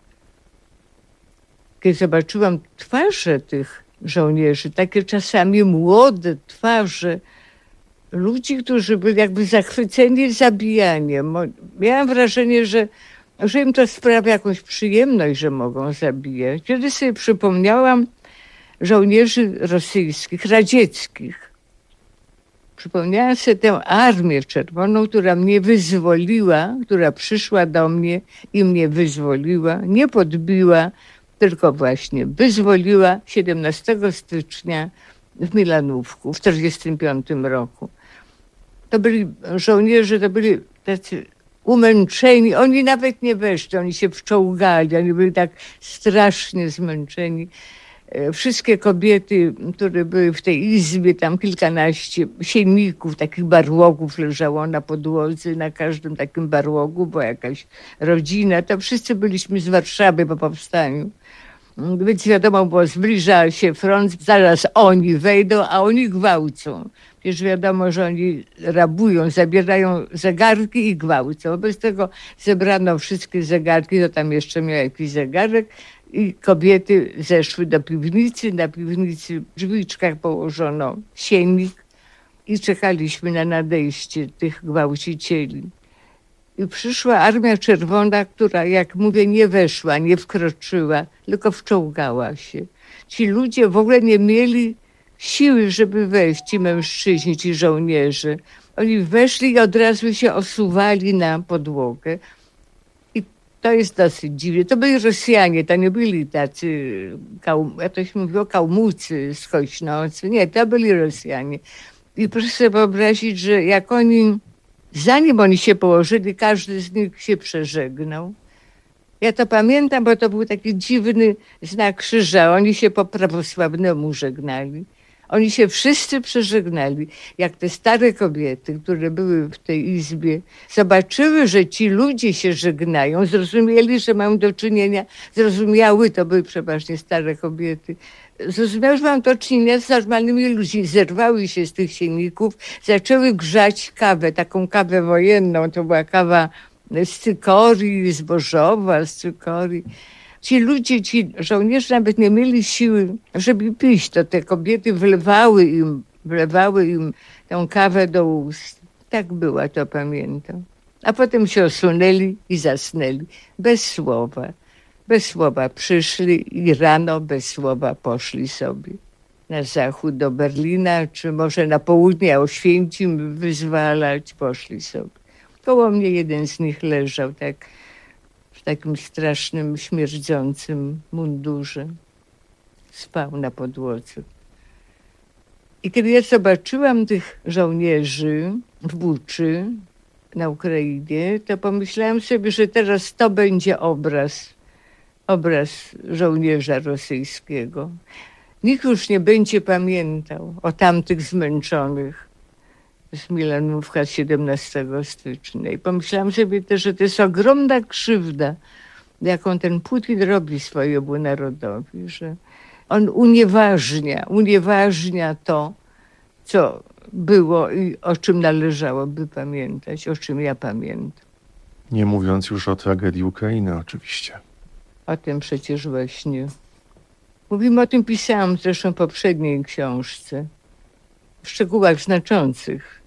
L: Kiedy zobaczyłam twarze tych żołnierzy, takie czasami młode twarze, ludzi, którzy byli jakby zachwyceni zabijaniem. Miałam wrażenie, że, że im to sprawia jakąś przyjemność, że mogą zabijać. Wtedy sobie przypomniałam żołnierzy rosyjskich, radzieckich. Przypomniałam sobie tę Armię Czerwoną, która mnie wyzwoliła, która przyszła do mnie i mnie wyzwoliła, nie podbiła, tylko właśnie wyzwoliła siedemnastego stycznia w Milanówku w tysiąc dziewięćset czterdziestym piątym roku. To byli żołnierze, to byli tacy umęczeni. Oni nawet nie weszli, oni się wczołgali, oni byli tak strasznie zmęczeni. Wszystkie kobiety, które były w tej izbie, tam kilkanaście sienników, takich barłogów leżało na podłodze, na każdym takim barłogu była jakaś rodzina. To wszyscy byliśmy z Warszawy po powstaniu. Więc wiadomo było, zbliża się front, zaraz oni wejdą, a oni gwałcą. Przecież wiadomo, że oni rabują, zabierają zegarki i gwałcą. Wobec tego zebrano wszystkie zegarki, to tam jeszcze miał jakiś zegarek, i kobiety zeszły do piwnicy. Na piwnicy w drzwiczkach położono siennik i czekaliśmy na nadejście tych gwałcicieli. I przyszła Armia Czerwona, która, jak mówię, nie weszła, nie wkroczyła, tylko wczołgała się. Ci ludzie w ogóle nie mieli siły, żeby wejść, ci mężczyźni, ci żołnierze. Oni weszli i od razu się osuwali na podłogę. I to jest dosyć dziwne. To byli Rosjanie, to nie byli tacy, jak to się mówiło, kałmucy skośnący. Nie, to byli Rosjanie. I proszę sobie wyobrazić, że jak oni, zanim oni się położyli, każdy z nich się przeżegnał. Ja to pamiętam, bo to był taki dziwny znak krzyża. Oni się po prawosławnemu żegnali. Oni się wszyscy przeżegnali. Jak te stare kobiety, które były w tej izbie, zobaczyły, że ci ludzie się żegnają, zrozumieli, że mają do czynienia, zrozumiały, to były przeważnie stare kobiety, zrozumiały, że mają do czynienia z normalnymi ludźmi. Zerwały się z tych sienników, zaczęły grzać kawę, taką kawę wojenną. To była kawa z cykorii, zbożowa, z cykorii. Ci ludzie, ci żołnierze nawet nie mieli siły, żeby pić. To te kobiety wlewały im, wlewały im tę kawę do ust. Tak była, to pamiętam. A potem się osunęli i zasnęli. Bez słowa. Bez słowa przyszli i rano bez słowa poszli sobie na zachód do Berlina, czy może na południe Oświęcim wyzwalać, poszli sobie. Koło mnie jeden z nich leżał tak w takim strasznym, śmierdzącym mundurze. Spał na podłodze. I kiedy ja zobaczyłam tych żołnierzy w Buczy na Ukrainie, to pomyślałam sobie, że teraz to będzie obraz, obraz żołnierza rosyjskiego. Nikt już nie będzie pamiętał o tamtych zmęczonych z Milanówka siedemnastego stycznia. I pomyślałam sobie też, że to jest ogromna krzywda, jaką ten Putin robi swojemu narodowi, że on unieważnia, unieważnia to, co było i o czym należałoby pamiętać, o czym ja pamiętam.
K: Nie mówiąc już o tragedii Ukrainy oczywiście.
L: O tym przecież właśnie. Mówimy o tym, pisałam zresztą w poprzedniej książce, w szczegółach znaczących.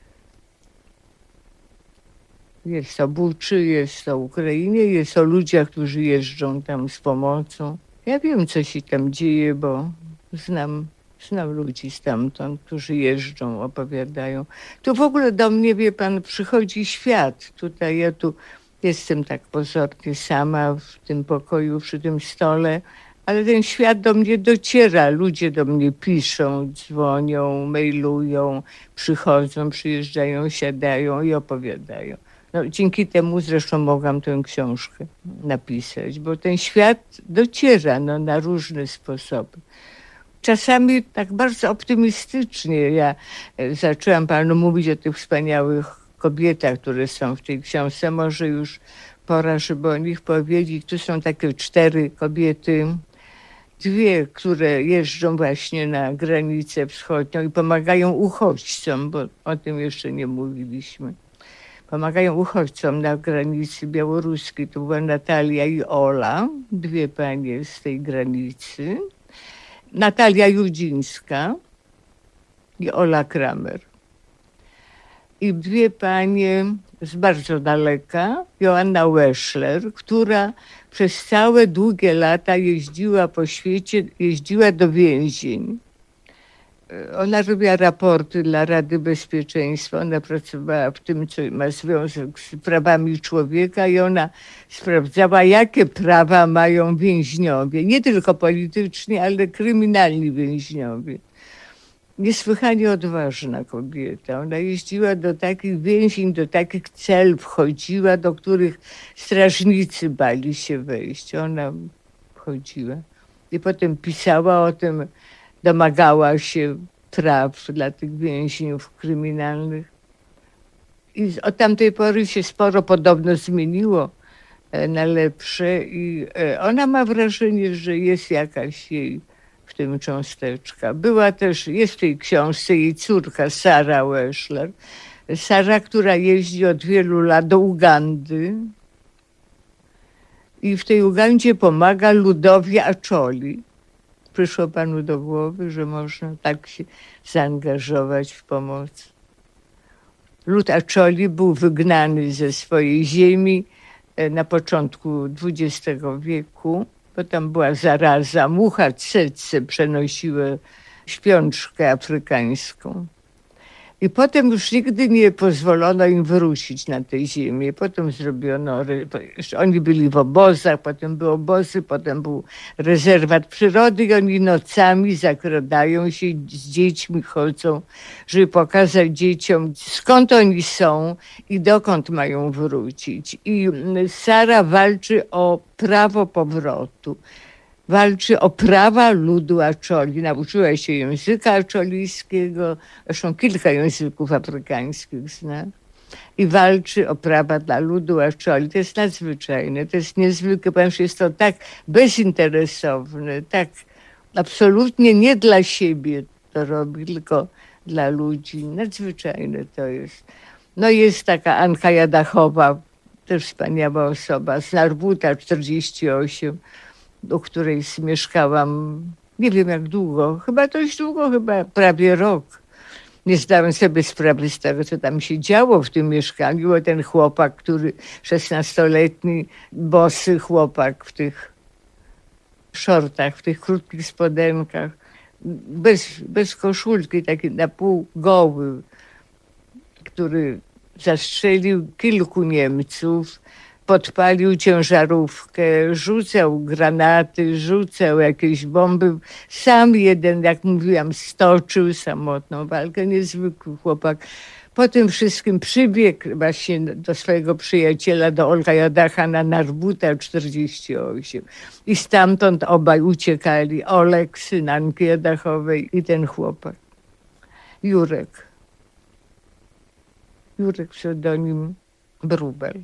L: Jest o Buczy, jest o Ukrainie, jest o ludziach, którzy jeżdżą tam z pomocą. Ja wiem, co się tam dzieje, bo znam, znam ludzi stamtąd, którzy jeżdżą, opowiadają. Tu w ogóle do mnie, wie pan, przychodzi świat. Tutaj ja tu jestem tak pozornie sama w tym pokoju, przy tym stole, ale ten świat do mnie dociera. Ludzie do mnie piszą, dzwonią, mailują, przychodzą, przyjeżdżają, siadają i opowiadają. No, dzięki temu zresztą mogłam tę książkę napisać, bo ten świat dociera no, na różne sposoby. Czasami tak bardzo optymistycznie. Ja zaczęłam panu mówić o tych wspaniałych kobietach, które są w tej książce. Może już pora, żeby o nich powiedzieć. Tu są takie cztery kobiety, dwie, które jeżdżą właśnie na granicę wschodnią i pomagają uchodźcom, bo o tym jeszcze nie mówiliśmy. Pomagają uchodźcom na granicy białoruskiej. To była Natalia i Ola, dwie panie z tej granicy. Natalia Judzińska i Ola Kramer. I dwie panie z bardzo daleka, Joanna Weschler, która przez całe długie lata jeździła po świecie, jeździła do więzień. Ona robiła raporty dla Rady Bezpieczeństwa, ona pracowała w tym, co ma związek z prawami człowieka i ona sprawdzała, jakie prawa mają więźniowie, nie tylko polityczni, ale kryminalni więźniowie. Niesłychanie odważna kobieta. Ona jeździła do takich więzień, do takich cel wchodziła, do których strażnicy bali się wejść. Ona wchodziła i potem pisała o tym, domagała się praw dla tych więźniów kryminalnych. I od tamtej pory się sporo podobno zmieniło na lepsze i ona ma wrażenie, że jest jakaś jej w tym cząsteczka. Była też, jest w tej książce jej córka Sara Weschler. Sara, która jeździ od wielu lat do Ugandy i w tej Ugandzie pomaga ludowi Acholi. Przyszło panu do głowy, że można tak się zaangażować w pomoc. Lud Acholi był wygnany ze swojej ziemi na początku dwudziestego wieku, bo tam była zaraza, mucha tsetse przenosiły śpiączkę afrykańską. I potem już nigdy nie pozwolono im wrócić na tę ziemię. Potem zrobiono, oni byli w obozach, potem były obozy, potem był rezerwat przyrody i oni nocami zakradają się, z dziećmi chodzą, żeby pokazać dzieciom, skąd oni są i dokąd mają wrócić. I Sara walczy o prawo powrotu. Walczy o prawa ludu Acholi. Nauczyła się języka aczolijskiego, zresztą kilka języków afrykańskich zna. I walczy o prawa dla ludu Acholi. To jest nadzwyczajne, to jest niezwykłe, ponieważ jest to tak bezinteresowne, tak absolutnie nie dla siebie to robi, tylko dla ludzi. Nadzwyczajne to jest. No jest taka Anka Jadachowa, też wspaniała osoba, z Narbuta czterdzieści osiem, do której mieszkałam, nie wiem jak długo, chyba dość długo, chyba prawie rok. Nie zdałem sobie sprawy z tego, co tam się działo w tym mieszkaniu, bo ten chłopak, który szesnastoletni, bosy chłopak w tych szortach, w tych krótkich spodenkach, bez, bez koszulki, taki na pół goły, który zastrzelił kilku Niemców, podpalił ciężarówkę, rzucał granaty, rzucał jakieś bomby. Sam jeden, jak mówiłam, stoczył samotną walkę, niezwykły chłopak. Po tym wszystkim przybiegł właśnie do swojego przyjaciela, do Olga Jadacha na Narbuta czterdzieści osiem. I stamtąd obaj uciekali. Oleg, syn Anki Jadachowej i ten chłopak. Jurek. Jurek, pseudonim Brubel.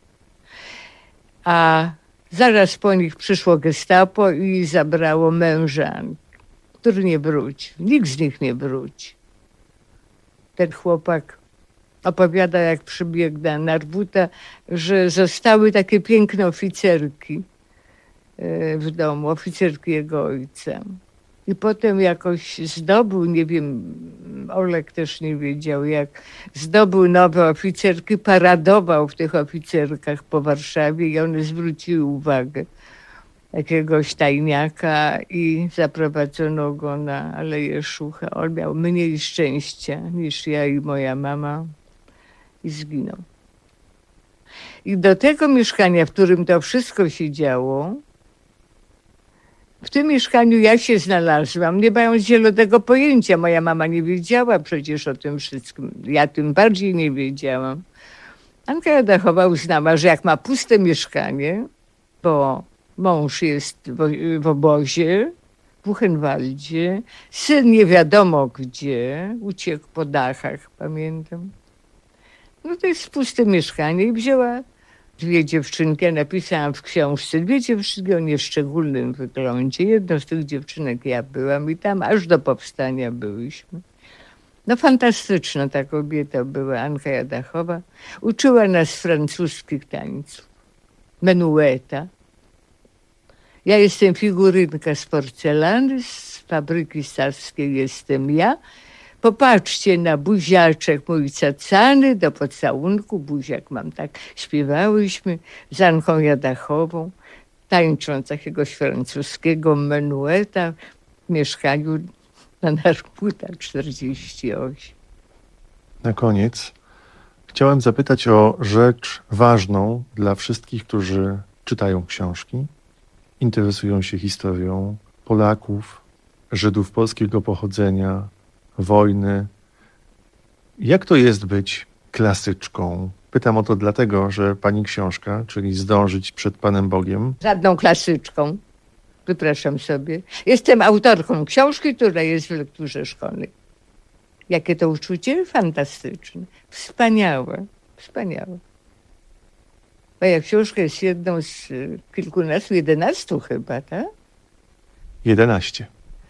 L: A zaraz po nich przyszło gestapo i zabrało męża, który nie wrócił. Nikt z nich nie wróci. Ten chłopak opowiada, jak przybiegł na Narbuta, że zostały takie piękne oficerki w domu, oficerki jego ojca. I potem jakoś zdobył, nie wiem, Olek też nie wiedział jak, zdobył nowe oficerki, paradował w tych oficerkach po Warszawie i one zwróciły uwagę jakiegoś tajniaka i zaprowadzono go na Aleję Szucha. On miał mniej szczęścia niż ja i moja mama i zginął. I do tego mieszkania, w którym to wszystko się działo, w tym mieszkaniu ja się znalazłam, nie mając zielonego pojęcia. Moja mama nie wiedziała przecież o tym wszystkim. Ja tym bardziej nie wiedziałam. Anka Jadachowa uznała, że jak ma puste mieszkanie, bo mąż jest w, w obozie, w Buchenwaldzie, syn nie wiadomo gdzie, uciekł po dachach, pamiętam. No to jest puste mieszkanie i wzięła dwie dziewczynki, ja napisałam w książce, dwie dziewczynki o nieszczególnym wyglądzie. Jedną z tych dziewczynek ja byłam i tam aż do powstania byłyśmy. No fantastyczna ta kobieta była, Anka Jadachowa. Uczyła nas francuskich tańców. Menueta. Ja jestem figurynka z porcelany, z fabryki Saskiej jestem ja. Popatrzcie na buziaczek mój cacany, do pocałunku, buziak mam tak. Śpiewałyśmy z Anką Jadachową, tańcząc jakiegoś francuskiego menueta w mieszkaniu na Narbuta czterdzieści osiem.
K: Na koniec chciałem zapytać o rzecz ważną dla wszystkich, którzy czytają książki, interesują się historią Polaków, Żydów polskiego pochodzenia, wojny. Jak to jest być klasyczką? Pytam o to dlatego, że pani książka, czyli Zdążyć przed Panem Bogiem...
L: Żadną klasyczką, wypraszam sobie. Jestem autorką książki, która jest w lekturze szkolnej. Jakie to uczucie? Fantastyczne. Wspaniałe. Wspaniałe. Moja książka jest jedną z kilkunastu, jedenastu chyba, tak?
K: Jedenaście.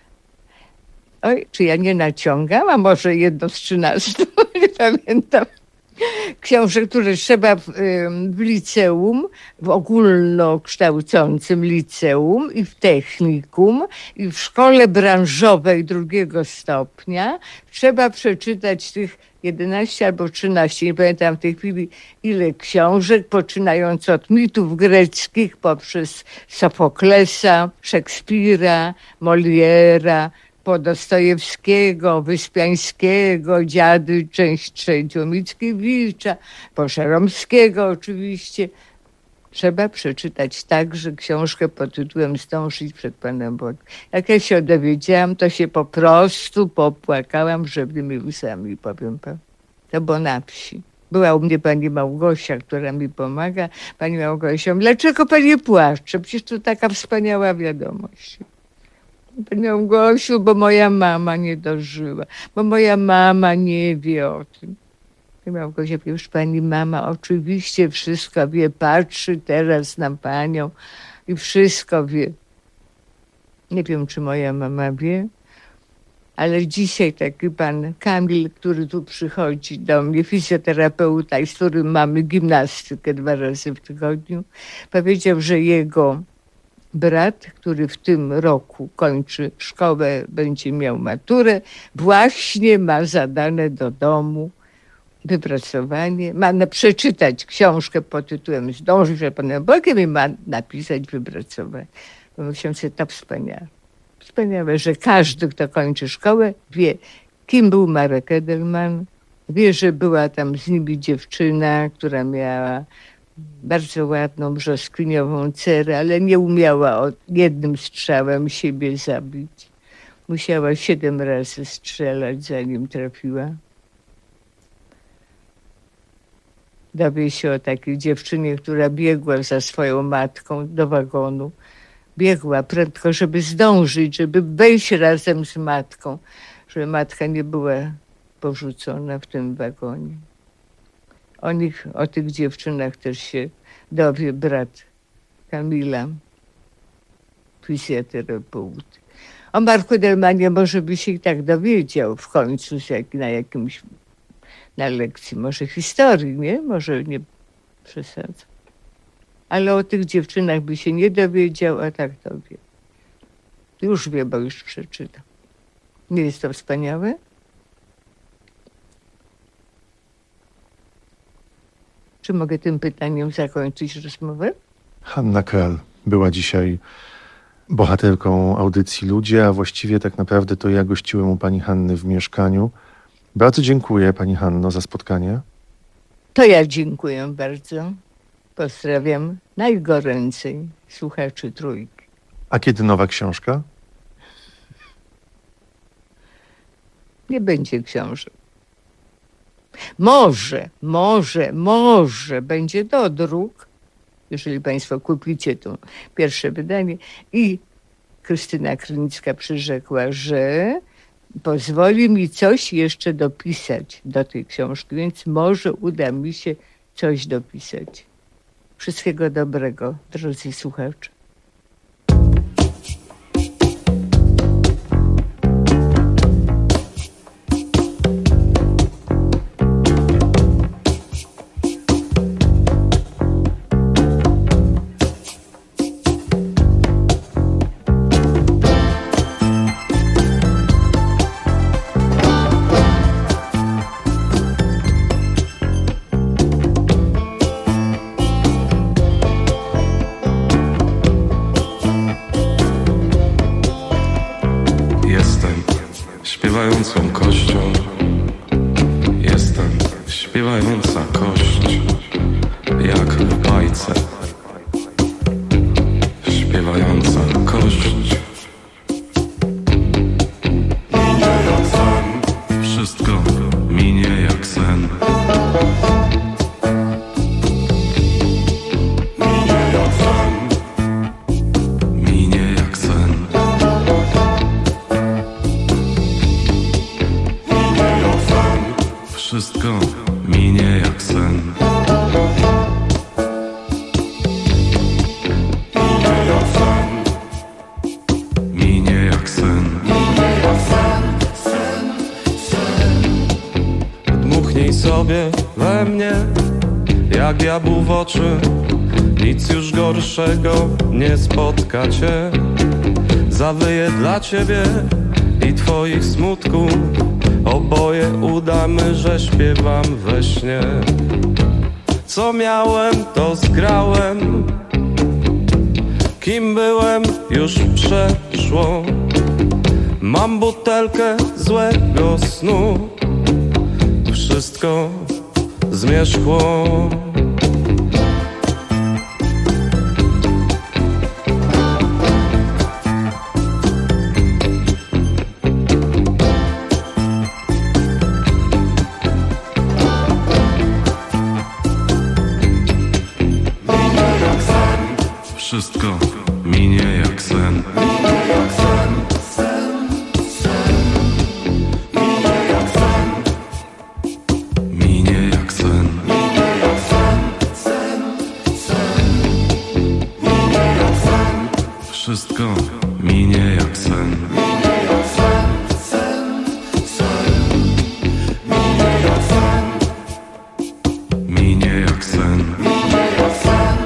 L: Oj, czy ja nie naciągam, a może jedno z trzynastu, nie pamiętam. Książek, które trzeba w, w liceum, w ogólnokształcącym liceum i w technikum i w szkole branżowej drugiego stopnia trzeba przeczytać tych jedenaście albo trzynaście, nie pamiętam w tej chwili ile książek, poczynając od mitów greckich poprzez Sofoklesa, Szekspira, Moliera, po Dostojewskiego, Wyspiańskiego, Dziady, część trzecią Mickiewicza, po Żeromskiego oczywiście. Trzeba przeczytać także książkę pod tytułem Zdążyć przed Panem Bogiem. Jak ja się dowiedziałam, to się po prostu popłakałam żywymi łzami, powiem pan. To było na wsi. Była u mnie pani Małgosia, która mi pomaga. Pani Małgosia, dlaczego pani płacze? Przecież to taka wspaniała wiadomość. Pani Małgosiu, bo moja mama nie dożyła, bo moja mama nie wie o tym. Pani Małgosia, już pani mama oczywiście wszystko wie, patrzy teraz na panią i wszystko wie. Nie wiem, czy moja mama wie, ale dzisiaj taki pan Kamil, który tu przychodzi do mnie, fizjoterapeuta, i z którym mamy gimnastykę dwa razy w tygodniu, powiedział, że jego brat, który w tym roku kończy szkołę, będzie miał maturę, właśnie ma zadane do domu wypracowanie, ma na, przeczytać książkę pod tytułem Zdążyć przed Panem Bogiem i ma napisać wypracowanie. Pomyślałam sobie, to wspaniałe. Wspaniałe, że każdy, kto kończy szkołę, wie, kim był Marek Edelman. Wie, że była tam z nimi dziewczyna, która miała bardzo ładną, brzoskwiniową cerę, ale nie umiała od jednym strzałem siebie zabić. Musiała siedem razy strzelać, zanim trafiła. Dowie się o takiej dziewczynie, która biegła za swoją matką do wagonu. Biegła prędko, żeby zdążyć, żeby wejść razem z matką, żeby matka nie była porzucona w tym wagonie. O nich, o tych dziewczynach też się dowie brat Kamila, fizjoterapeuty. O Marku Edelmanie może by się i tak dowiedział w końcu jak, na jakimś, na lekcji, może historii, nie? Może nie przesadzam. Ale o tych dziewczynach by się nie dowiedział, a tak to wie. Już wie, bo już przeczytał. Nie jest to wspaniałe? Czy mogę tym pytaniem zakończyć rozmowę?
K: Hanna Kral była dzisiaj bohaterką audycji Ludzie, a właściwie tak naprawdę to ja gościłem u pani Hanny w mieszkaniu. Bardzo dziękuję pani Hanno za spotkanie.
L: To ja dziękuję bardzo. Pozdrawiam najgoręcej słuchaczy Trójki.
K: A kiedy nowa książka?
L: Nie będzie książek. Może, może, może będzie dodruk, jeżeli państwo kupicie to pierwsze wydanie. I Krystyna Krynicka przyrzekła, że pozwoli mi coś jeszcze dopisać do tej książki, więc może uda mi się coś dopisać. Wszystkiego dobrego, drodzy słuchacze.
M: Śpiewającą kością, jestem śpiewająca kość, jak w bajce. Śpiewająca kość. Minie jak sen, wszystko minie jak sen. Minie jak sen, minie jak sen. Wszystko minie jak sen. Minie jak sen. Minie jak sen. Minie jak sen. Sen, sen. Dmuchnij sobie we mnie jak diabłu w oczy. Nic już gorszego nie spotka cię. Zawyję dla ciebie i twoich smutków. Oboje udamy, że śpiewam we śnie. Co miałem, to zgrałem. Kim byłem, już przeszło. Mam butelkę złego snu. Wszystko zmierzchło. Wszystko minie jak sen. Minie jak sen, sen, sen. Minie jak sen. Minie jak sen. Minie jak sen, sen, sen. Minie jak sen. Wszystko minie jak sen. Minie jak sen, sen, sen. Minie jak sen. Minie jak sen. Minie jak sen.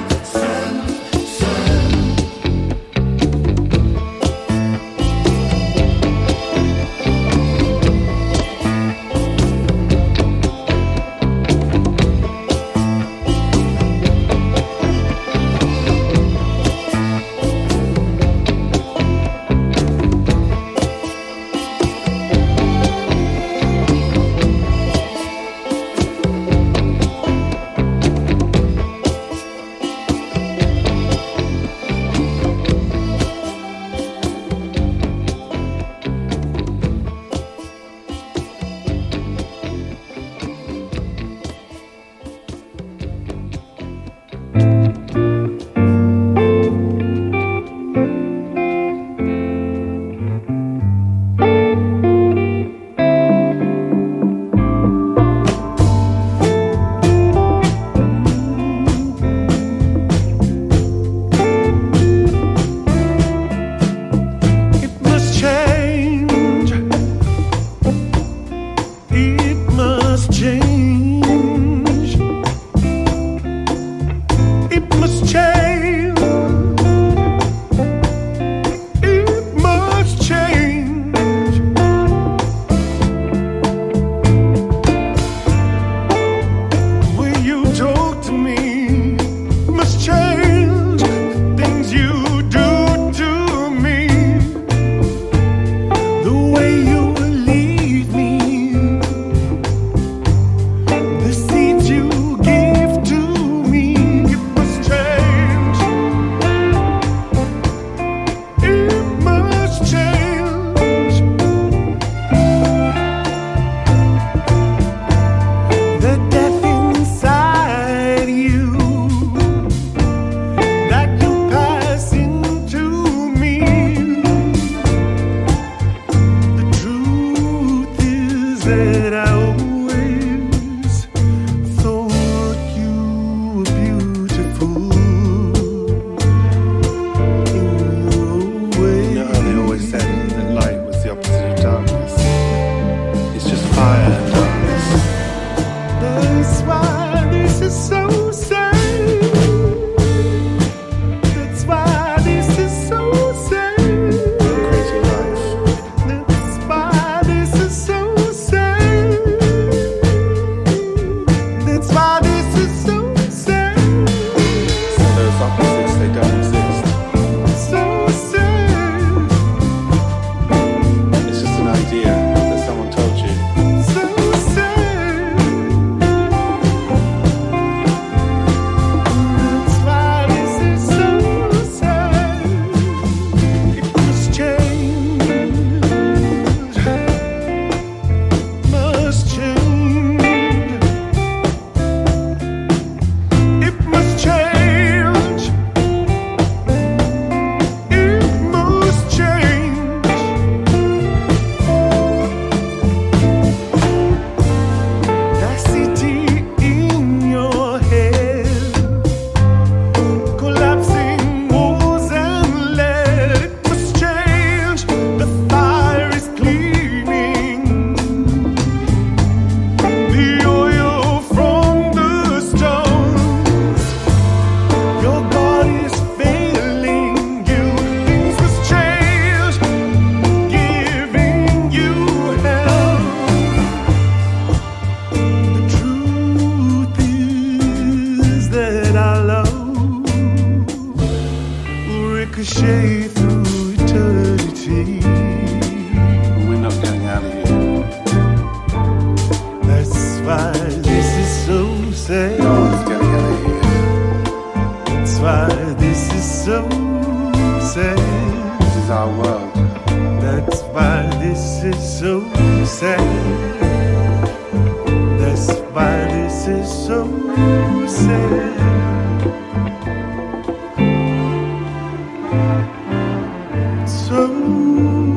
M: ricochet through eternity. We're not going out of here. That's why this is so sad. No one's getting out of here. That's why this is so sad. This is our world. That's why this is so sad. That's why this is so sad. So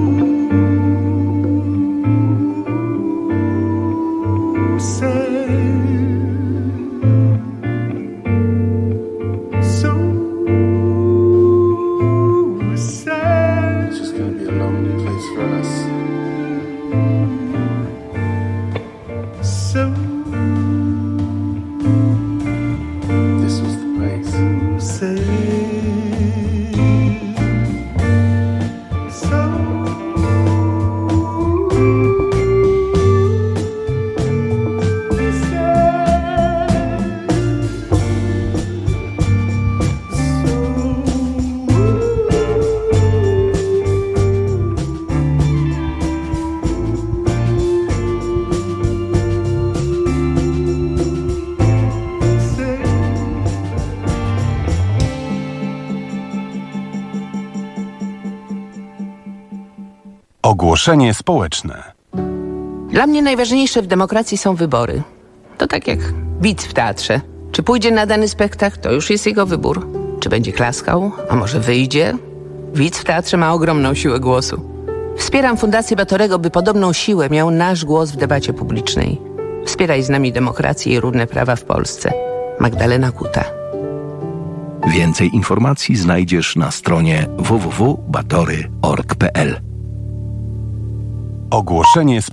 N: Ogłoszenie społeczne.
O: Dla mnie najważniejsze w demokracji są wybory. To tak jak widz w teatrze. Czy pójdzie na dany spektakl, to już jest jego wybór. Czy będzie klaskał, a może wyjdzie? Widz w teatrze ma ogromną siłę głosu. Wspieram Fundację Batorego, by podobną siłę miał nasz głos w debacie publicznej. Wspieraj z nami demokrację i równe prawa w Polsce. Magdalena Kuta.
P: Więcej informacji znajdziesz na stronie w w w kropka batory kropka org kropka p l.
N: Ogłoszenie społeczne.